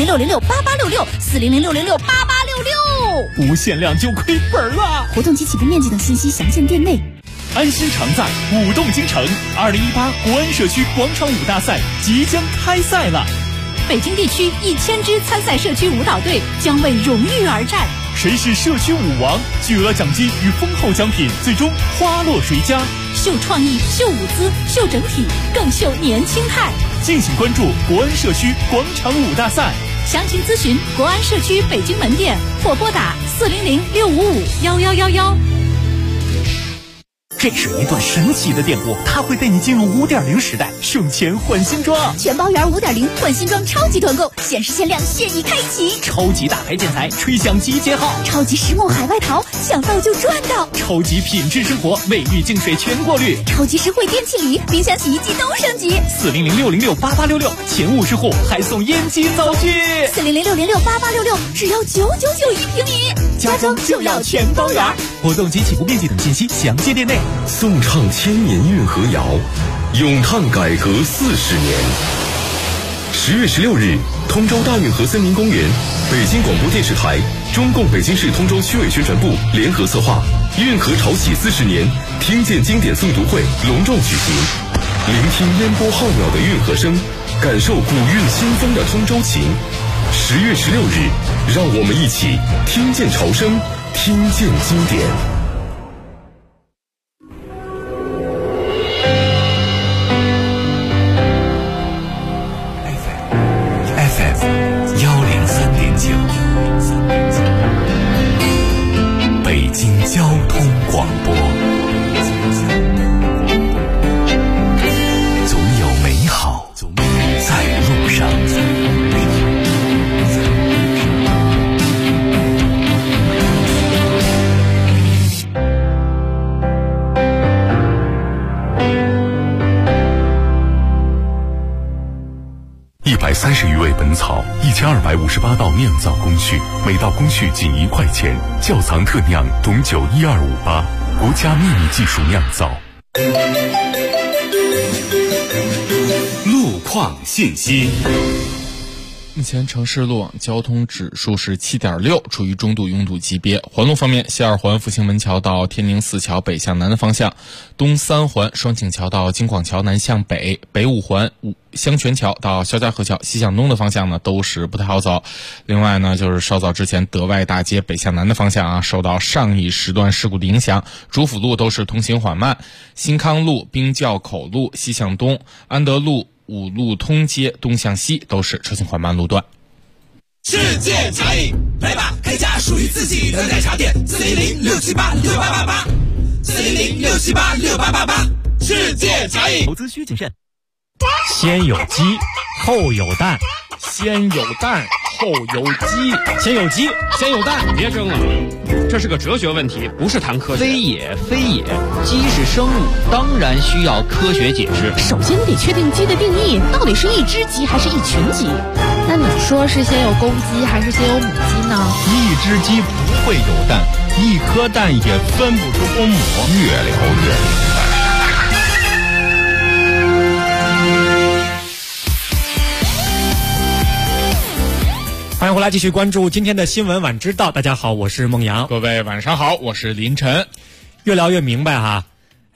400-606-8866，400-606-8866。 不限量就亏本了。 活动及起步面积等信息详见店内。 安心常在，舞动京城2018国安社区广场舞大赛即将开赛了。 北京地区1000支参赛社区舞蹈队将为荣誉而战。 谁是社区舞王？巨额奖金与丰厚奖品，最终花落谁家？ 秀创意，秀舞姿，秀整体，更秀年轻态。 敬请关注国安社区广场舞大赛。 详情咨询国安社区北京门店或拨打400-655-1111。 这是一段神奇的电波，它会带你进入5.0时代，省钱换新装。 全包圆5.0换新装超级团购，限时限量，现已开启。 超级大牌建材，吹响集结号。 超级实木海外淘，想到就赚到。 超级品质生活，卫浴净水全过滤。 超级实惠电器礼，冰箱洗衣机都升级。 400-606-8866，前50户还送烟机灶具。 400-606-8866，只要999一平米， 家装就要全包圆。活动及起步面积等信息详见店内。 颂唱千年运河谣，咏叹改革40年。10月16日，通州大运河森林公园，北京广播电视台、中共北京市通州区委宣传部联合策划运河潮起40年听见经典诵读会隆重举行，聆听烟波浩渺的运河声，感受古韵新风的通州情。10月16日，让我们一起听见潮声，听见经典。 北京交通广播，总有美好在路上。 130余味本草，1258道酿造工序，每道工序仅1块钱。窖藏特酿董酒12588，国家秘密技术酿造。 路况信息。 目前城市路网交通指数是7.6，处于中度拥堵级别。环路方面，西二环复兴门桥到天宁寺桥北向南的方向，东三环双井桥到京广桥南向北，北五环香泉桥到肖家河桥西向东的方向呢，都是不太好走。另外呢，就是稍早之前德外大街北向南的方向啊，受到上一时段事故的影响，主辅路都是通行缓慢。新康路、兵教口路西向东，安德路五路通街东向西都是车行缓慢路段。 世界茶饮，来吧，开家属于自己的奶茶店，400-678-6888，400-678-6888，世界茶饮。 投资需谨慎。先有鸡，后有蛋。 先有蛋，后有鸡。 先有鸡，先有蛋。 别争了，这是个哲学问题，不是谈科学。 非也，非也，鸡是生物，当然需要科学解释。 首先得确定鸡的定义，到底是一只鸡还是一群鸡？那你说是先有公鸡还是先有母鸡呢？ 一只鸡不会有蛋，一颗蛋也分不出公母。越聊越明白。 欢迎回来，继续关注今天的新闻晚知道。大家好，我是孟阳。 各位晚上好，我是林晨。 越聊越明白哈。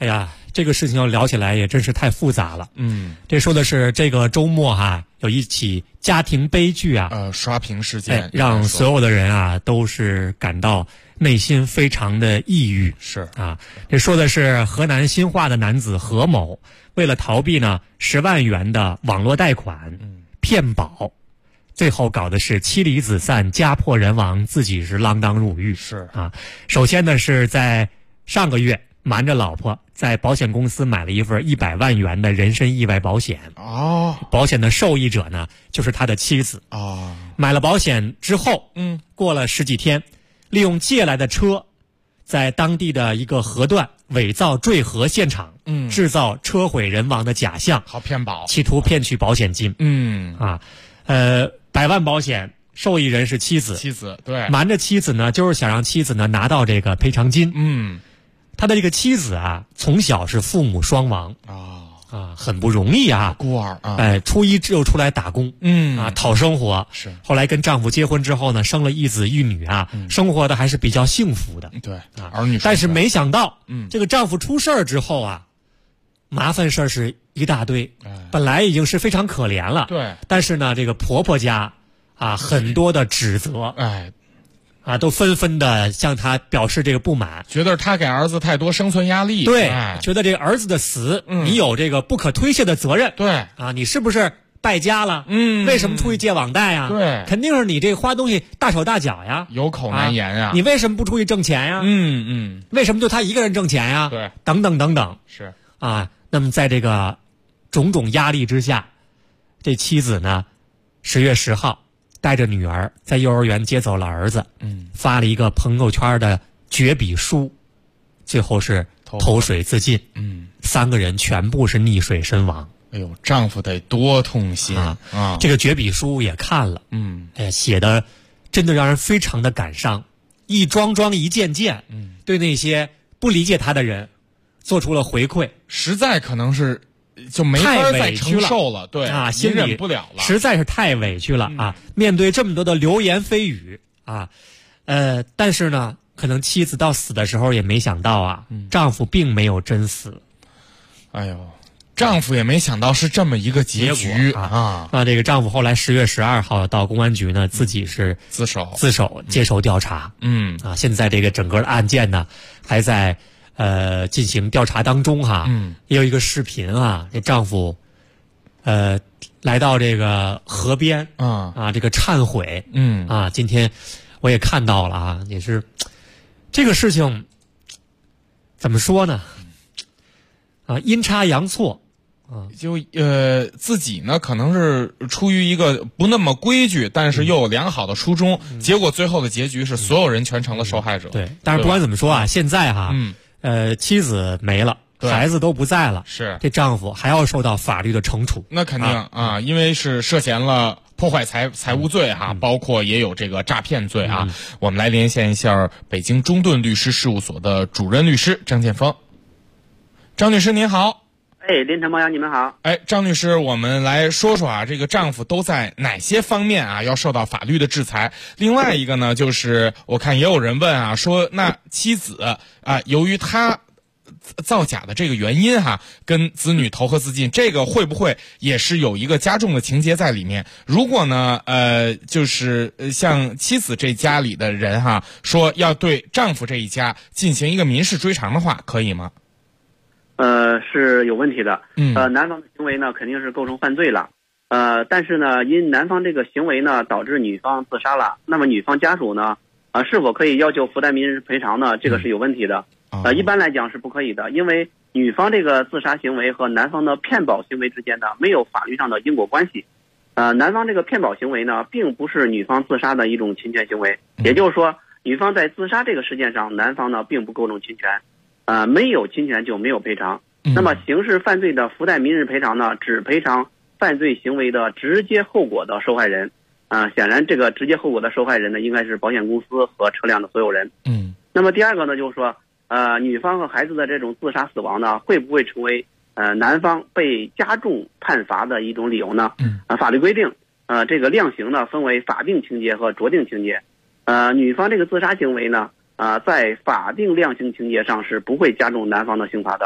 哎呀，这个事情要聊起来也真是太复杂了。这说的是这个周末有一起家庭悲剧刷屏事件， 让所有的人都是感到内心非常的抑郁。 是这说的是河南新化的男子何某，为了逃避10万元的网络贷款，骗保，最后搞的是妻离子散、家破人亡，自己是锒铛入狱。 是首先呢是在上个月瞒着老婆在保险公司买了一份100万元的人身意外保险。保险的受益者呢就是他的妻子。买了保险之后，过了10几天，利用借来的车，在当地的一个河段伪造坠河现场，制造车毁人亡的假象， 好骗保， 企图骗取保险金。100万保险受益人是妻子， 对， 瞒着妻子呢，就是想让妻子呢拿到这个赔偿金。他的这个妻子从小是父母双亡很不容易孤儿初一就出来打工，讨生活。 是后来跟丈夫结婚之后呢，生了一子一女生活的还是比较幸福的。 对儿女， 但是没想到，这个丈夫出事儿之后麻烦事儿是一大堆。本来已经是非常可怜了， 对， 但是呢，这个婆婆家很多的指责，都纷纷的向他表示这个不满， 觉得他给儿子太多生存压力。 对，觉得这个儿子的死，你有这个不可推卸的责任。 对你是不是败家了？为什么出去借网贷呀？ 对， 肯定是你这个花东西大手大脚呀， 有口难言呀。 你为什么不出去挣钱呀？为什么就他一个人挣钱呀？ 对， 等等等等。 是那么在这个种种压力之下，这妻子呢，10月10号带着女儿在幼儿园接走了儿子，发了一个朋友圈的绝笔书，最后是投水自尽。3个人全部是溺水身亡。 哎呦，丈夫得多痛心这个绝笔书也看了，写的真的让人非常的感伤，一桩桩一件件，对那些不理解他的人做出了回馈， 实在可能是就没法再承受了，对心里忍不了了， 实在是太委屈了面对这么多的流言蜚语但是呢，可能妻子到死的时候也没想到丈夫并没有真死。 哎呦，丈夫也没想到是这么一个结局这个丈夫后来10月12号到公安局呢，自己是自首接受调查。现在这个整个的案件呢还在进行调查当中也有一个视频这丈夫来到这个河边这个忏悔今天我也看到了也是这个事情怎么说呢阴差阳错就自己呢可能是出于一个不那么规矩，但是又有良好的初衷，结果最后的结局是所有人全成了受害者。 对，但是不管怎么说现在妻子没了，孩子都不在了， 是这丈夫还要受到法律的惩处。 那肯定因为是涉嫌了破坏财物罪包括也有这个诈骗罪我们来连线一下北京中盾律师事务所的主任律师张建峰。张律师您好。 林晨猫阳你们好。 张律师，我们来说说这个丈夫都在哪些方面要受到法律的制裁？另外一个呢，就是我看也有人问说那妻子由于她造假的这个原因跟子女投河自尽，这个会不会也是有一个加重的情节在里面？如果呢就是像妻子这家里的人说要对丈夫这一家进行一个民事追偿的话，可以吗？ 是有问题的。男方的行为呢肯定是构成犯罪了。但是呢，因男方这个行为呢导致女方自杀了，那么女方家属呢是否可以要求负担民事赔偿呢？这个是有问题的。一般来讲是不可以的，因为女方这个自杀行为和男方的骗保行为之间呢没有法律上的因果关系。男方这个骗保行为呢并不是女方自杀的一种侵权行为，也就是说女方在自杀这个事件上，男方呢并不构成侵权。没有侵权就没有赔偿。那么刑事犯罪的附带民事赔偿呢，只赔偿犯罪行为的直接后果的受害人。显然这个直接后果的受害人呢，应该是保险公司和车辆的所有人。那么第二个呢，就是说，女方和孩子的这种自杀死亡呢，会不会成为男方被加重判罚的一种理由呢？法律规定，这个量刑呢分为法定情节和酌定情节。女方这个自杀行为呢，在法定量刑情节上是不会加重男方的刑罚的。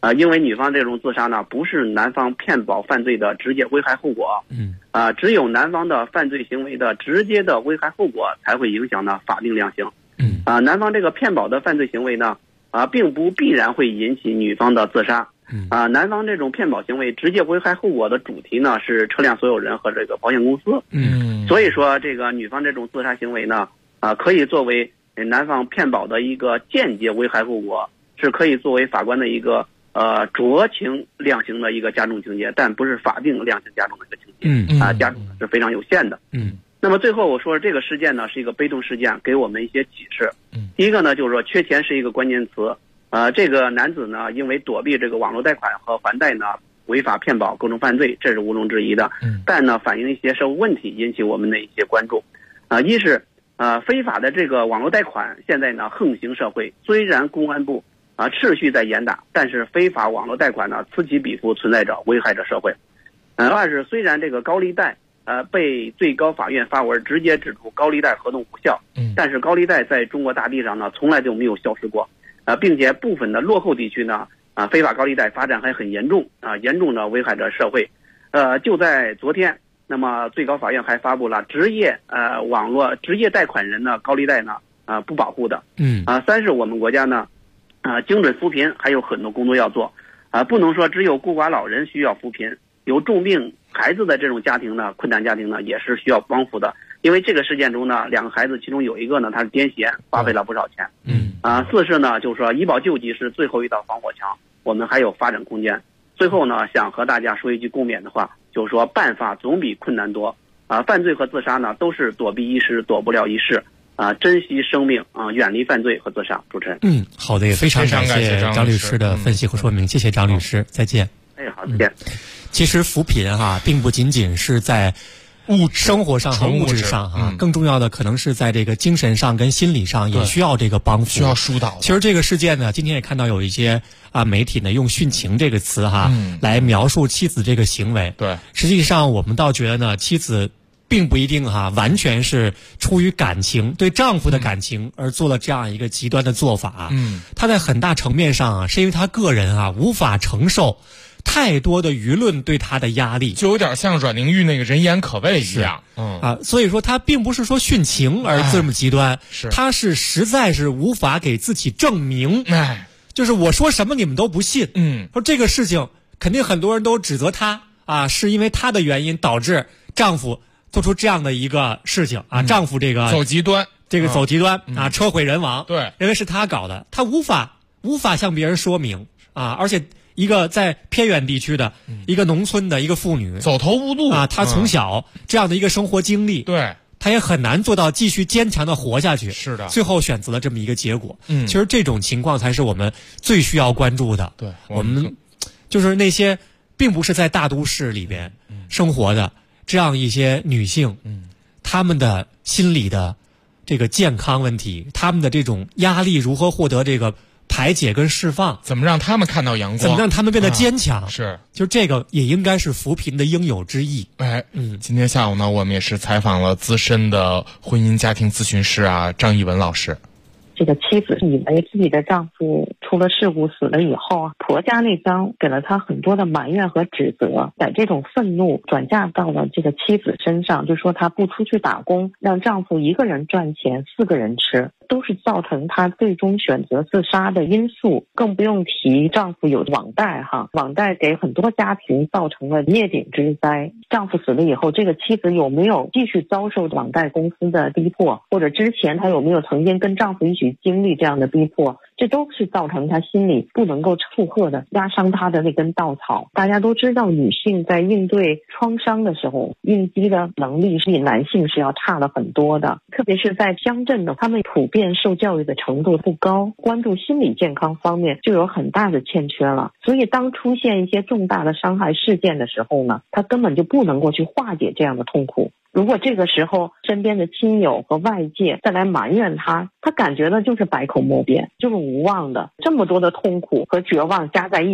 因为女方这种自杀呢，不是男方骗保犯罪的直接危害后果，只有男方的犯罪行为的直接的危害后果才会影响呢法定量刑，男方这个骗保的犯罪行为呢，并不必然会引起女方的自杀，男方这种骗保行为直接危害后果的主题呢是车辆所有人和这个保险公司，所以说这个女方这种自杀行为呢，可以作为男方骗保的一个间接危害后果，是可以作为法官的一个酌情量刑的一个加重情节，但不是法定量刑加重的一个情节，加重是非常有限的。那么最后我说这个事件呢是一个悲痛事件，给我们一些启示。第一个呢就是说缺钱是一个关键词，这个男子呢因为躲避这个网络贷款和还贷呢违法骗保构成犯罪，这是毋庸置疑的。但呢反映一些社会问题，引起我们的一些关注。一是非法的这个网络贷款现在呢横行社会，虽然公安部持续在严打，但是非法网络贷款呢此起彼伏，存在着危害着社会。二是虽然这个高利贷被最高法院发文直接指出高利贷合同无效，但是高利贷在中国大地上呢从来就没有消失过，并且部分的落后地区呢非法高利贷发展还很严重，严重的危害着社会。就在昨天，那么最高法院还发布了职业网络职业贷款人呢高利贷呢不保护的。三是我们国家呢精准扶贫还有很多工作要做，不能说只有孤寡老人需要扶贫，有重病孩子的这种家庭呢，困难家庭呢也是需要帮扶的。因为这个事件中呢，2个孩子其中有一个呢他是癫痫，花费了不少钱。四是呢就是说医保救济是最后一道防火墙，我们还有发展空间。最后呢想和大家说一句共勉的话，就是说办法总比困难多，犯罪和自杀呢都是躲避一时躲不了一世，珍惜生命，远离犯罪和自杀。主持人。 好的，也非常感谢张律师的分析和说明，谢谢张律师，再见。 好，再见。 其实扶贫并不仅仅是在生活上和物质上更重要的可能是在这个精神上跟心理上也需要这个帮扶， 需要疏导。 其实这个事件呢，今天也看到有一些媒体呢用殉情这个词来描述妻子这个行为。 对， 实际上我们倒觉得呢，妻子并不一定完全是出于感情对丈夫的感情而做了这样一个极端的做法。他在很大层面上是因为他个人无法承受太多的舆论对他的压力， 就有点像阮玲玉那个人言可畏一样。 所以说他并不是说殉情而这么极端，他是实在是无法给自己证明，就是我说什么你们都不信。说这个事情肯定很多人都指责他是因为他的原因导致丈夫做出这样的一个事情丈夫这个走极端， 走极端车毁人亡， 对， 认为是他搞的，他无法向别人说明而且一个在偏远地区的一个农村的一个妇女走投无路她从小这样的一个生活经历， 对， 她也很难做到继续坚强的活下去。 是的， 最后选择了这么一个结果。其实这种情况才是我们最需要关注的。 对， 我们就是那些并不是在大都市里边生活的这样一些女性，她们的心理的这个健康问题，她们的这种压力如何获得这个排解跟释放， 怎么让他们看到阳光， 怎么让他们变得坚强， 是， 就这个也应该是扶贫的应有之义。 今天下午呢，我们也是采访了资深的婚姻家庭咨询师张艺文老师。 这个妻子以为自己的丈夫出了事故死了以后婆家那方给了她很多的埋怨和指责，把这种愤怒转嫁到了这个妻子身上，就说她不出去打工，让丈夫一个人赚钱4个人吃，都是造成她最终选择自杀的因素。更不用提丈夫有网贷网贷给很多家庭造成了灭顶之灾。丈夫死了以后，这个妻子有没有继续遭受网贷公司的逼迫，或者之前她有没有曾经跟丈夫一起经历这样的逼迫，这都是造成她心里不能够负荷的，压伤她的那根稻草。大家都知道女性在应对创伤的时候应激的能力是比男性是要差了很多的，特别是在乡镇他们普遍受教育的程度不高，关注心理健康方面就有很大的欠缺了。所以当出现一些重大的伤害事件的时候呢，她根本就不能够去化解这样的痛苦。如果这个时候身边的亲友和外界再来埋怨她感觉呢就是百口莫辩，就是无望的。这么多的痛苦和绝望加在一起，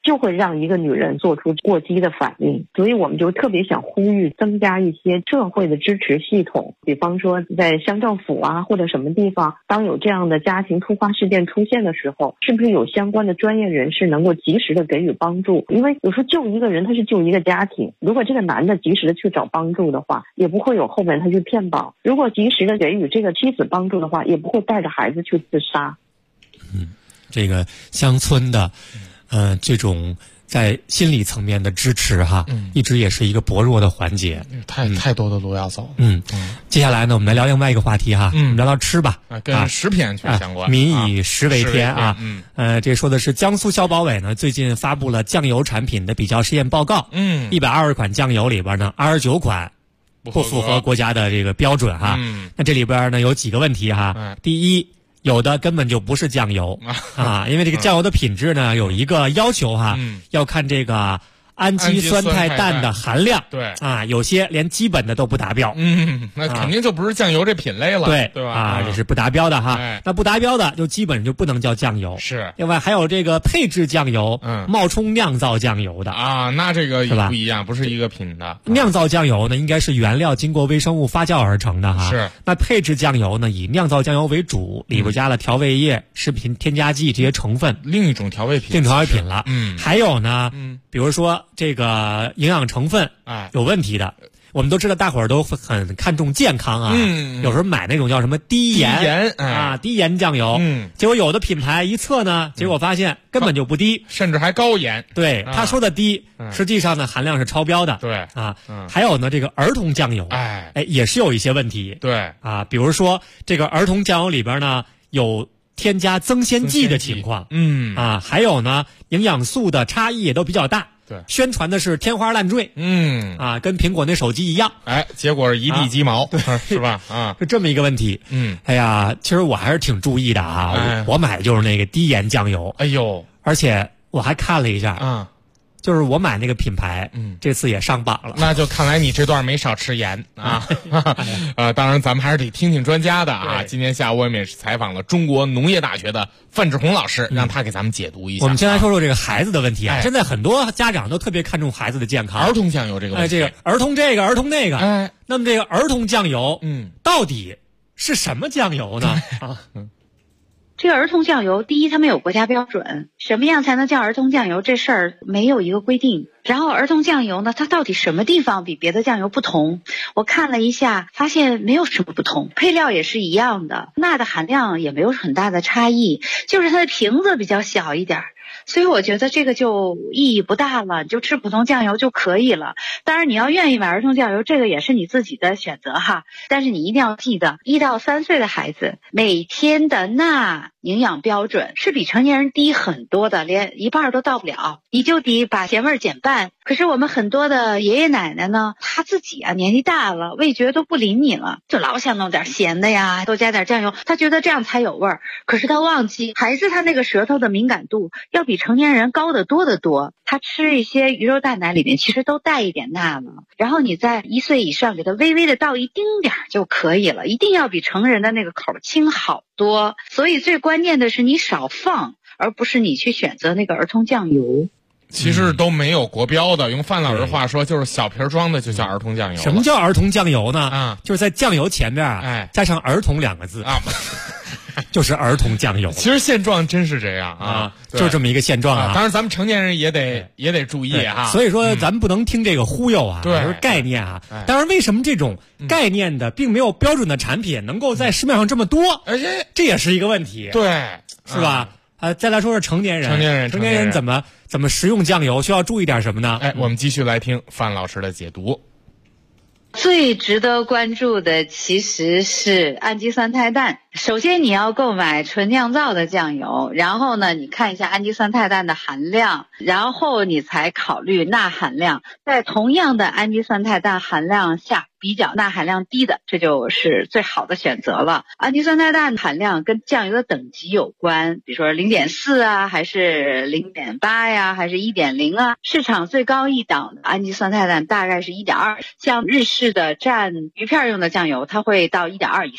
就会让一个女人做出过激的反应。所以我们就特别想呼吁增加一些社会的支持系统，比方说在乡政府啊或者什么地方，当有这样的家庭突发事件出现的时候，是不是有相关的专业人士能够及时的给予帮助？因为有时候救一个人他是救一个家庭，如果这个男的及时的去找帮助的话，也不会有后面他去骗保；如果及时的给予这个妻子帮助的话，也不会带着孩子去自杀。 这个乡村的这种在心理层面的支持哈，一直也是一个薄弱的环节， 太多的路要走。 接下来呢，我们来聊另外一个话题哈，聊聊吃吧， 跟食品安全相关。 民以食为天啊，这说的是江苏消保委呢最近发布了酱油产品的比较试验报告，120款酱油里边呢29款不符合国家的这个标准哈。那这里边呢有几个问题哈，第一，有的根本就不是酱油啊，因为这个酱油的品质呢有一个要求哈，要看这个氨基酸肽氮的含量， 对啊，有些连基本的都不达标， 那肯定就不是酱油这品类了， 对吧？ 啊，这是不达标的哈。那不达标的就基本就不能叫酱油。 是， 另外还有这个配制酱油，冒充酿造酱油的啊，那这个也不一样，不是一个品的。 酿造酱油呢，应该是原料经过微生物发酵而成的哈。 是。 那配制酱油呢，以酿造酱油为主，里边加了调味液、食品添加剂这些成分， 另一种调味品了。还有呢，比如说这个营养成分有问题的，我们都知道大伙儿都很看重健康啊，有时候买那种叫什么低盐酱油，结果有的品牌一测呢，结果发现根本就不低， 甚至还高盐。 对，他说的低，实际上呢含量是超标的。 对啊，还有呢这个儿童酱油，也是有一些问题。 对啊，比如说这个儿童酱油里边呢有添加增鲜剂的情况，还有呢营养素的差异也都比较大。 对， 宣传的是天花乱坠，跟苹果那手机一样， 结果是一地鸡毛，是吧？ 是这么一个问题。哎呀，其实我还是挺注意的啊，我买的就是那个低盐酱油。 哎呦， 而且我还看了一下，就是我买那个品牌，这次也上榜了。 那就看来你这段没少吃盐啊。当然咱们还是得听听专家的啊。今天下午我们也是采访了中国农业大学的范志红老师，让他给咱们解读一下。 我们先来说说这个孩子的问题啊。现在很多家长都特别看重孩子的健康， 儿童酱油这个问题， 这个儿童这个儿童那个，那么这个儿童酱油，到底是什么酱油呢？ 这个儿童酱油，第一，它没有国家标准，什么样才能叫儿童酱油这事儿没有一个规定。然后儿童酱油呢，它到底什么地方比别的酱油不同？我看了一下，发现没有什么不同，配料也是一样的，钠的含量也没有很大的差异，就是它的瓶子比较小一点。所以我觉得这个就意义不大了，你就吃普通酱油就可以了。当然你要愿意买儿童酱油，这个也是你自己的选择哈。但是你一定要记得，1到3岁的孩子每天的钠营养标准是比成年人低很多的，连一半都到不了，你就得把咸味减半。可是我们很多的爷爷奶奶呢，他自己啊年纪大了，味觉都不灵敏了，就老想弄点咸的呀，多加点酱油，他觉得这样才有味儿。可是他忘记，孩子他那个舌头的敏感度要比成年人高得多得多。他吃一些鱼肉蛋奶里面其实都带一点钠了，然后你在1岁以上给他微微的倒一丁点就可以了，一定要比成人的那个口轻好多。所以最关键的是你少放，而不是你去选择那个儿童酱油。 其实都没有国标的，用范老师话说，就是小瓶装的就叫儿童酱油。 什么叫儿童酱油呢？就是在酱油前面加上儿童2个字啊，就是儿童酱油。 其实现状真是这样啊， 就这么一个现状啊。 当然咱们成年人也得注意啊。 所以说咱们不能听这个忽悠啊，就是概念啊。当然为什么这种概念的并没有标准的产品能够在市面上这么多，而且这也是一个问题。 对， 是吧？再来说说成年人怎么食用酱油需要注意点什么呢？ 我们继续来听范老师的解读。 最值得关注的其实是氨基酸肽氮。首先你要购买纯酿造的酱油，然后呢你看一下氨基酸肽氮的含量，然后你才考虑钠含量。在同样的氨基酸肽氮含量下，比较钠含量低的，这就是最好的选择了。氨基酸肽氮含量跟酱油的等级有关，比如说 0.4 啊，还是 0.8 呀，还是 1.0 啊。市场最高一档的氨基酸肽氮大概是 1.2， 像日式的蘸鱼片用的酱油，它会到 1.2 以上。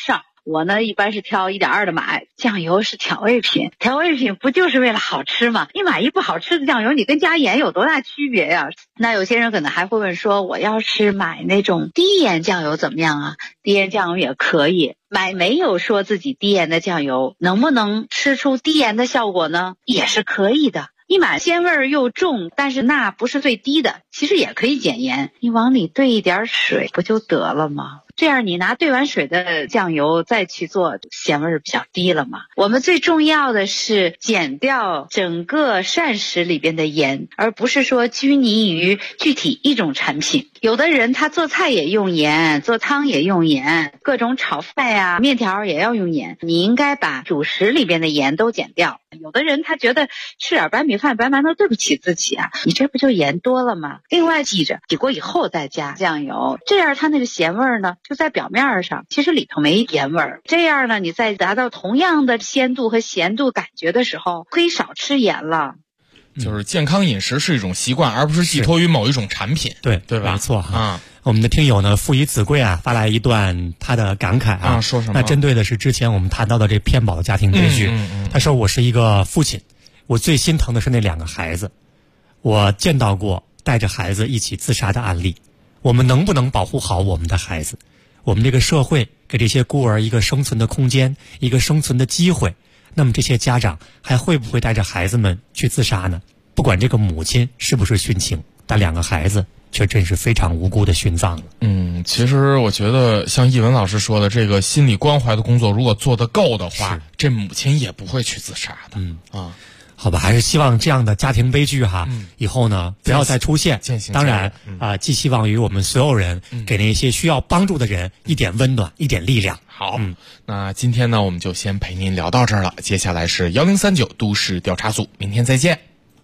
我呢一般是挑1.2的买，酱油是调味品，调味品不就是为了好吃吗？你买一不好吃的酱油，你跟加盐有多大区别呀？那有些人可能还会问说，我要是买那种低盐酱油怎么样啊？低盐酱油也可以，买没有说自己低盐的酱油，能不能吃出低盐的效果呢？也是可以的。你买鲜味又重，但是钠不是最低的，其实也可以减盐，你往里兑一点水不就得了吗？这样你拿兑完水的酱油再去做，咸味比较低了嘛。我们最重要的是减掉整个膳食里边的盐，而不是说拘泥于具体一种产品。有的人他做菜也用盐，做汤也用盐，各种炒饭呀、面条也要用盐，你应该把主食里边的盐都减掉。有的人他觉得吃点白米饭白馒头对不起自己啊，你这不就盐多了吗？另外记着起锅以后再加酱油，这样它那个咸味呢就在表面上，其实里头没盐味儿。这样呢你在达到同样的鲜度和咸度感觉的时候，可以少吃盐了。 就是健康饮食是一种习惯，而不是寄托于某一种产品， 对吧？ 没错哈。我们的听友呢，父以子贵啊，发来一段他的感慨啊， 说什么？ 那针对的是之前我们谈到的这偏保的家庭悲剧。他说：“我是一个父亲，我最心疼的是那2个孩子。我见到过带着孩子一起自杀的案例。我们能不能保护好我们的孩子？我们这个社会给这些孤儿一个生存的空间，一个生存的机会。那么这些家长还会不会带着孩子们去自杀呢？不管这个母亲是不是殉情，但2个孩子却真是非常无辜的殉葬了。 其实我觉得像易文老师说的，这个心理关怀的工作如果做得够的话，这母亲也不会去自杀的。 好吧，还是希望这样的家庭悲剧以后呢不要再出现。当然寄希望于我们所有人给那些需要帮助的人一点温暖，一点力量。 好，那今天呢我们就先陪您聊到这儿了。接下来是1039都市调查组，明天再见。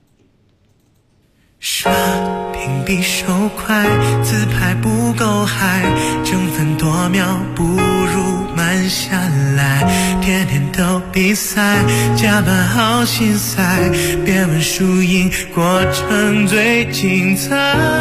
刷屏比手快，自拍不够嗨，争分夺秒不如慢下来，天天都比赛，加班好心塞，别问输赢，过程最精彩。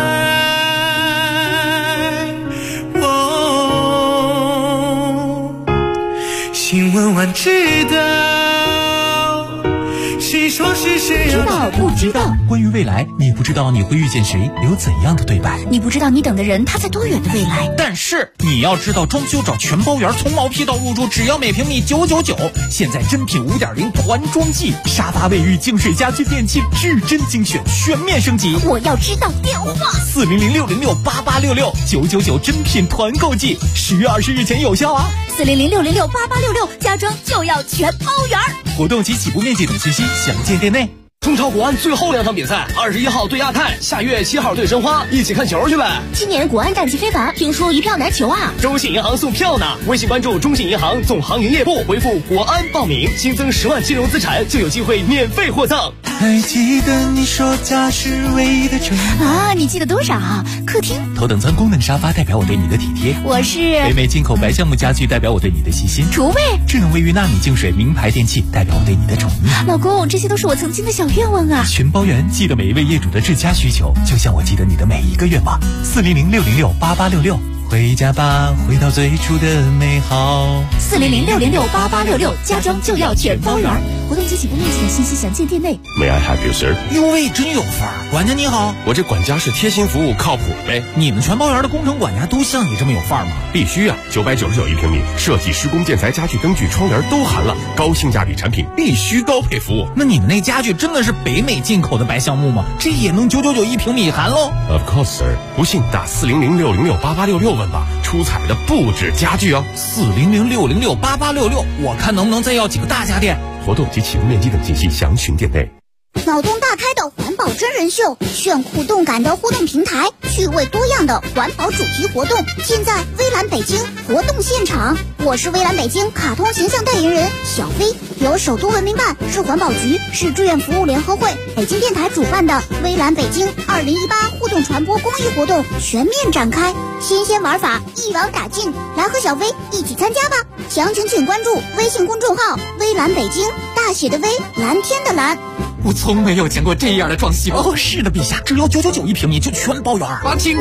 新闻晚知道，谁说是谁知道不知道？关于未来，你不知道你会遇见谁，有怎样的对白？ 你不知道你等的人他在多远的未来？ 但是你要知道，装修找全包圆，从毛坯到入住，只要每平米999。现在真品5.0团装季，沙发、卫浴、净水、家居电器，至臻精选，全面升级。 我要知道电话 400-606-8866，999真品团购季，10月20日前有效啊 ！400-606-8866，家装就要全包圆。 活动及起步面积等信息详见店内。 中超国安最后2场比赛，21号对亚太，下月7号对申花，一起看球去呗。 今年国安战绩非凡，听说一票难求啊！ 中信银行送票呢，微信关注中信银行总行营业部，回复国安报名，新增10万金融资产就有机会免费获赠。 还记得你说家是唯一的城啊？你记得多少啊？客厅头等舱功能沙发代表我对你的体贴， 我是北美进口白橡木家具代表我对你的细心， 厨卫智能卫浴纳米净水名牌电器代表我对你的宠溺。 老公，这些都是我曾经的小愿望啊！ 全包圆，记得每一位业主的至佳需求，就像我记得你的每一个愿望。400-606-8866，回家吧，回到最初的美好。 400-606-8866，家装就要全包圆。活动及起步面积的信息详见店内。 May I have you, sir？ 哟喂，真有范儿！管家你好， 我这管家是贴心服务，靠谱呗。 你们全包圆的工程管家都像你这么有范儿吗？ 必须啊！999一平米，设计、施工、建材、家具、灯具、窗帘都含了，高性价比产品，必须高配服务。 那你们那家具真的是北美进口的白橡木吗？这也能999一平米含喽 ？Of course, sir。不信打400-606-8866问吧，出彩的不止家具哦。 400-606-8866，我看能不能再要几个大家电。 活动及起步面积等信息详询店内。 脑洞大开的环保真人秀，炫酷动感的互动平台，趣味多样的环保主题活动，现在微蓝北京活动现场。我是微蓝北京卡通形象代言人小飞，由首都文明办、市环保局、市志愿服务联合会、北京电台主办的微蓝北京2018互动传播公益活动全面展开，新鲜玩法一网打尽，来和小飞一起参加吧！详情请关注微信公众号微蓝北京，大写的微，蓝天的蓝。 我从没有见过这样的装修。 是的，陛下，只要999一平米就全包圆。 把请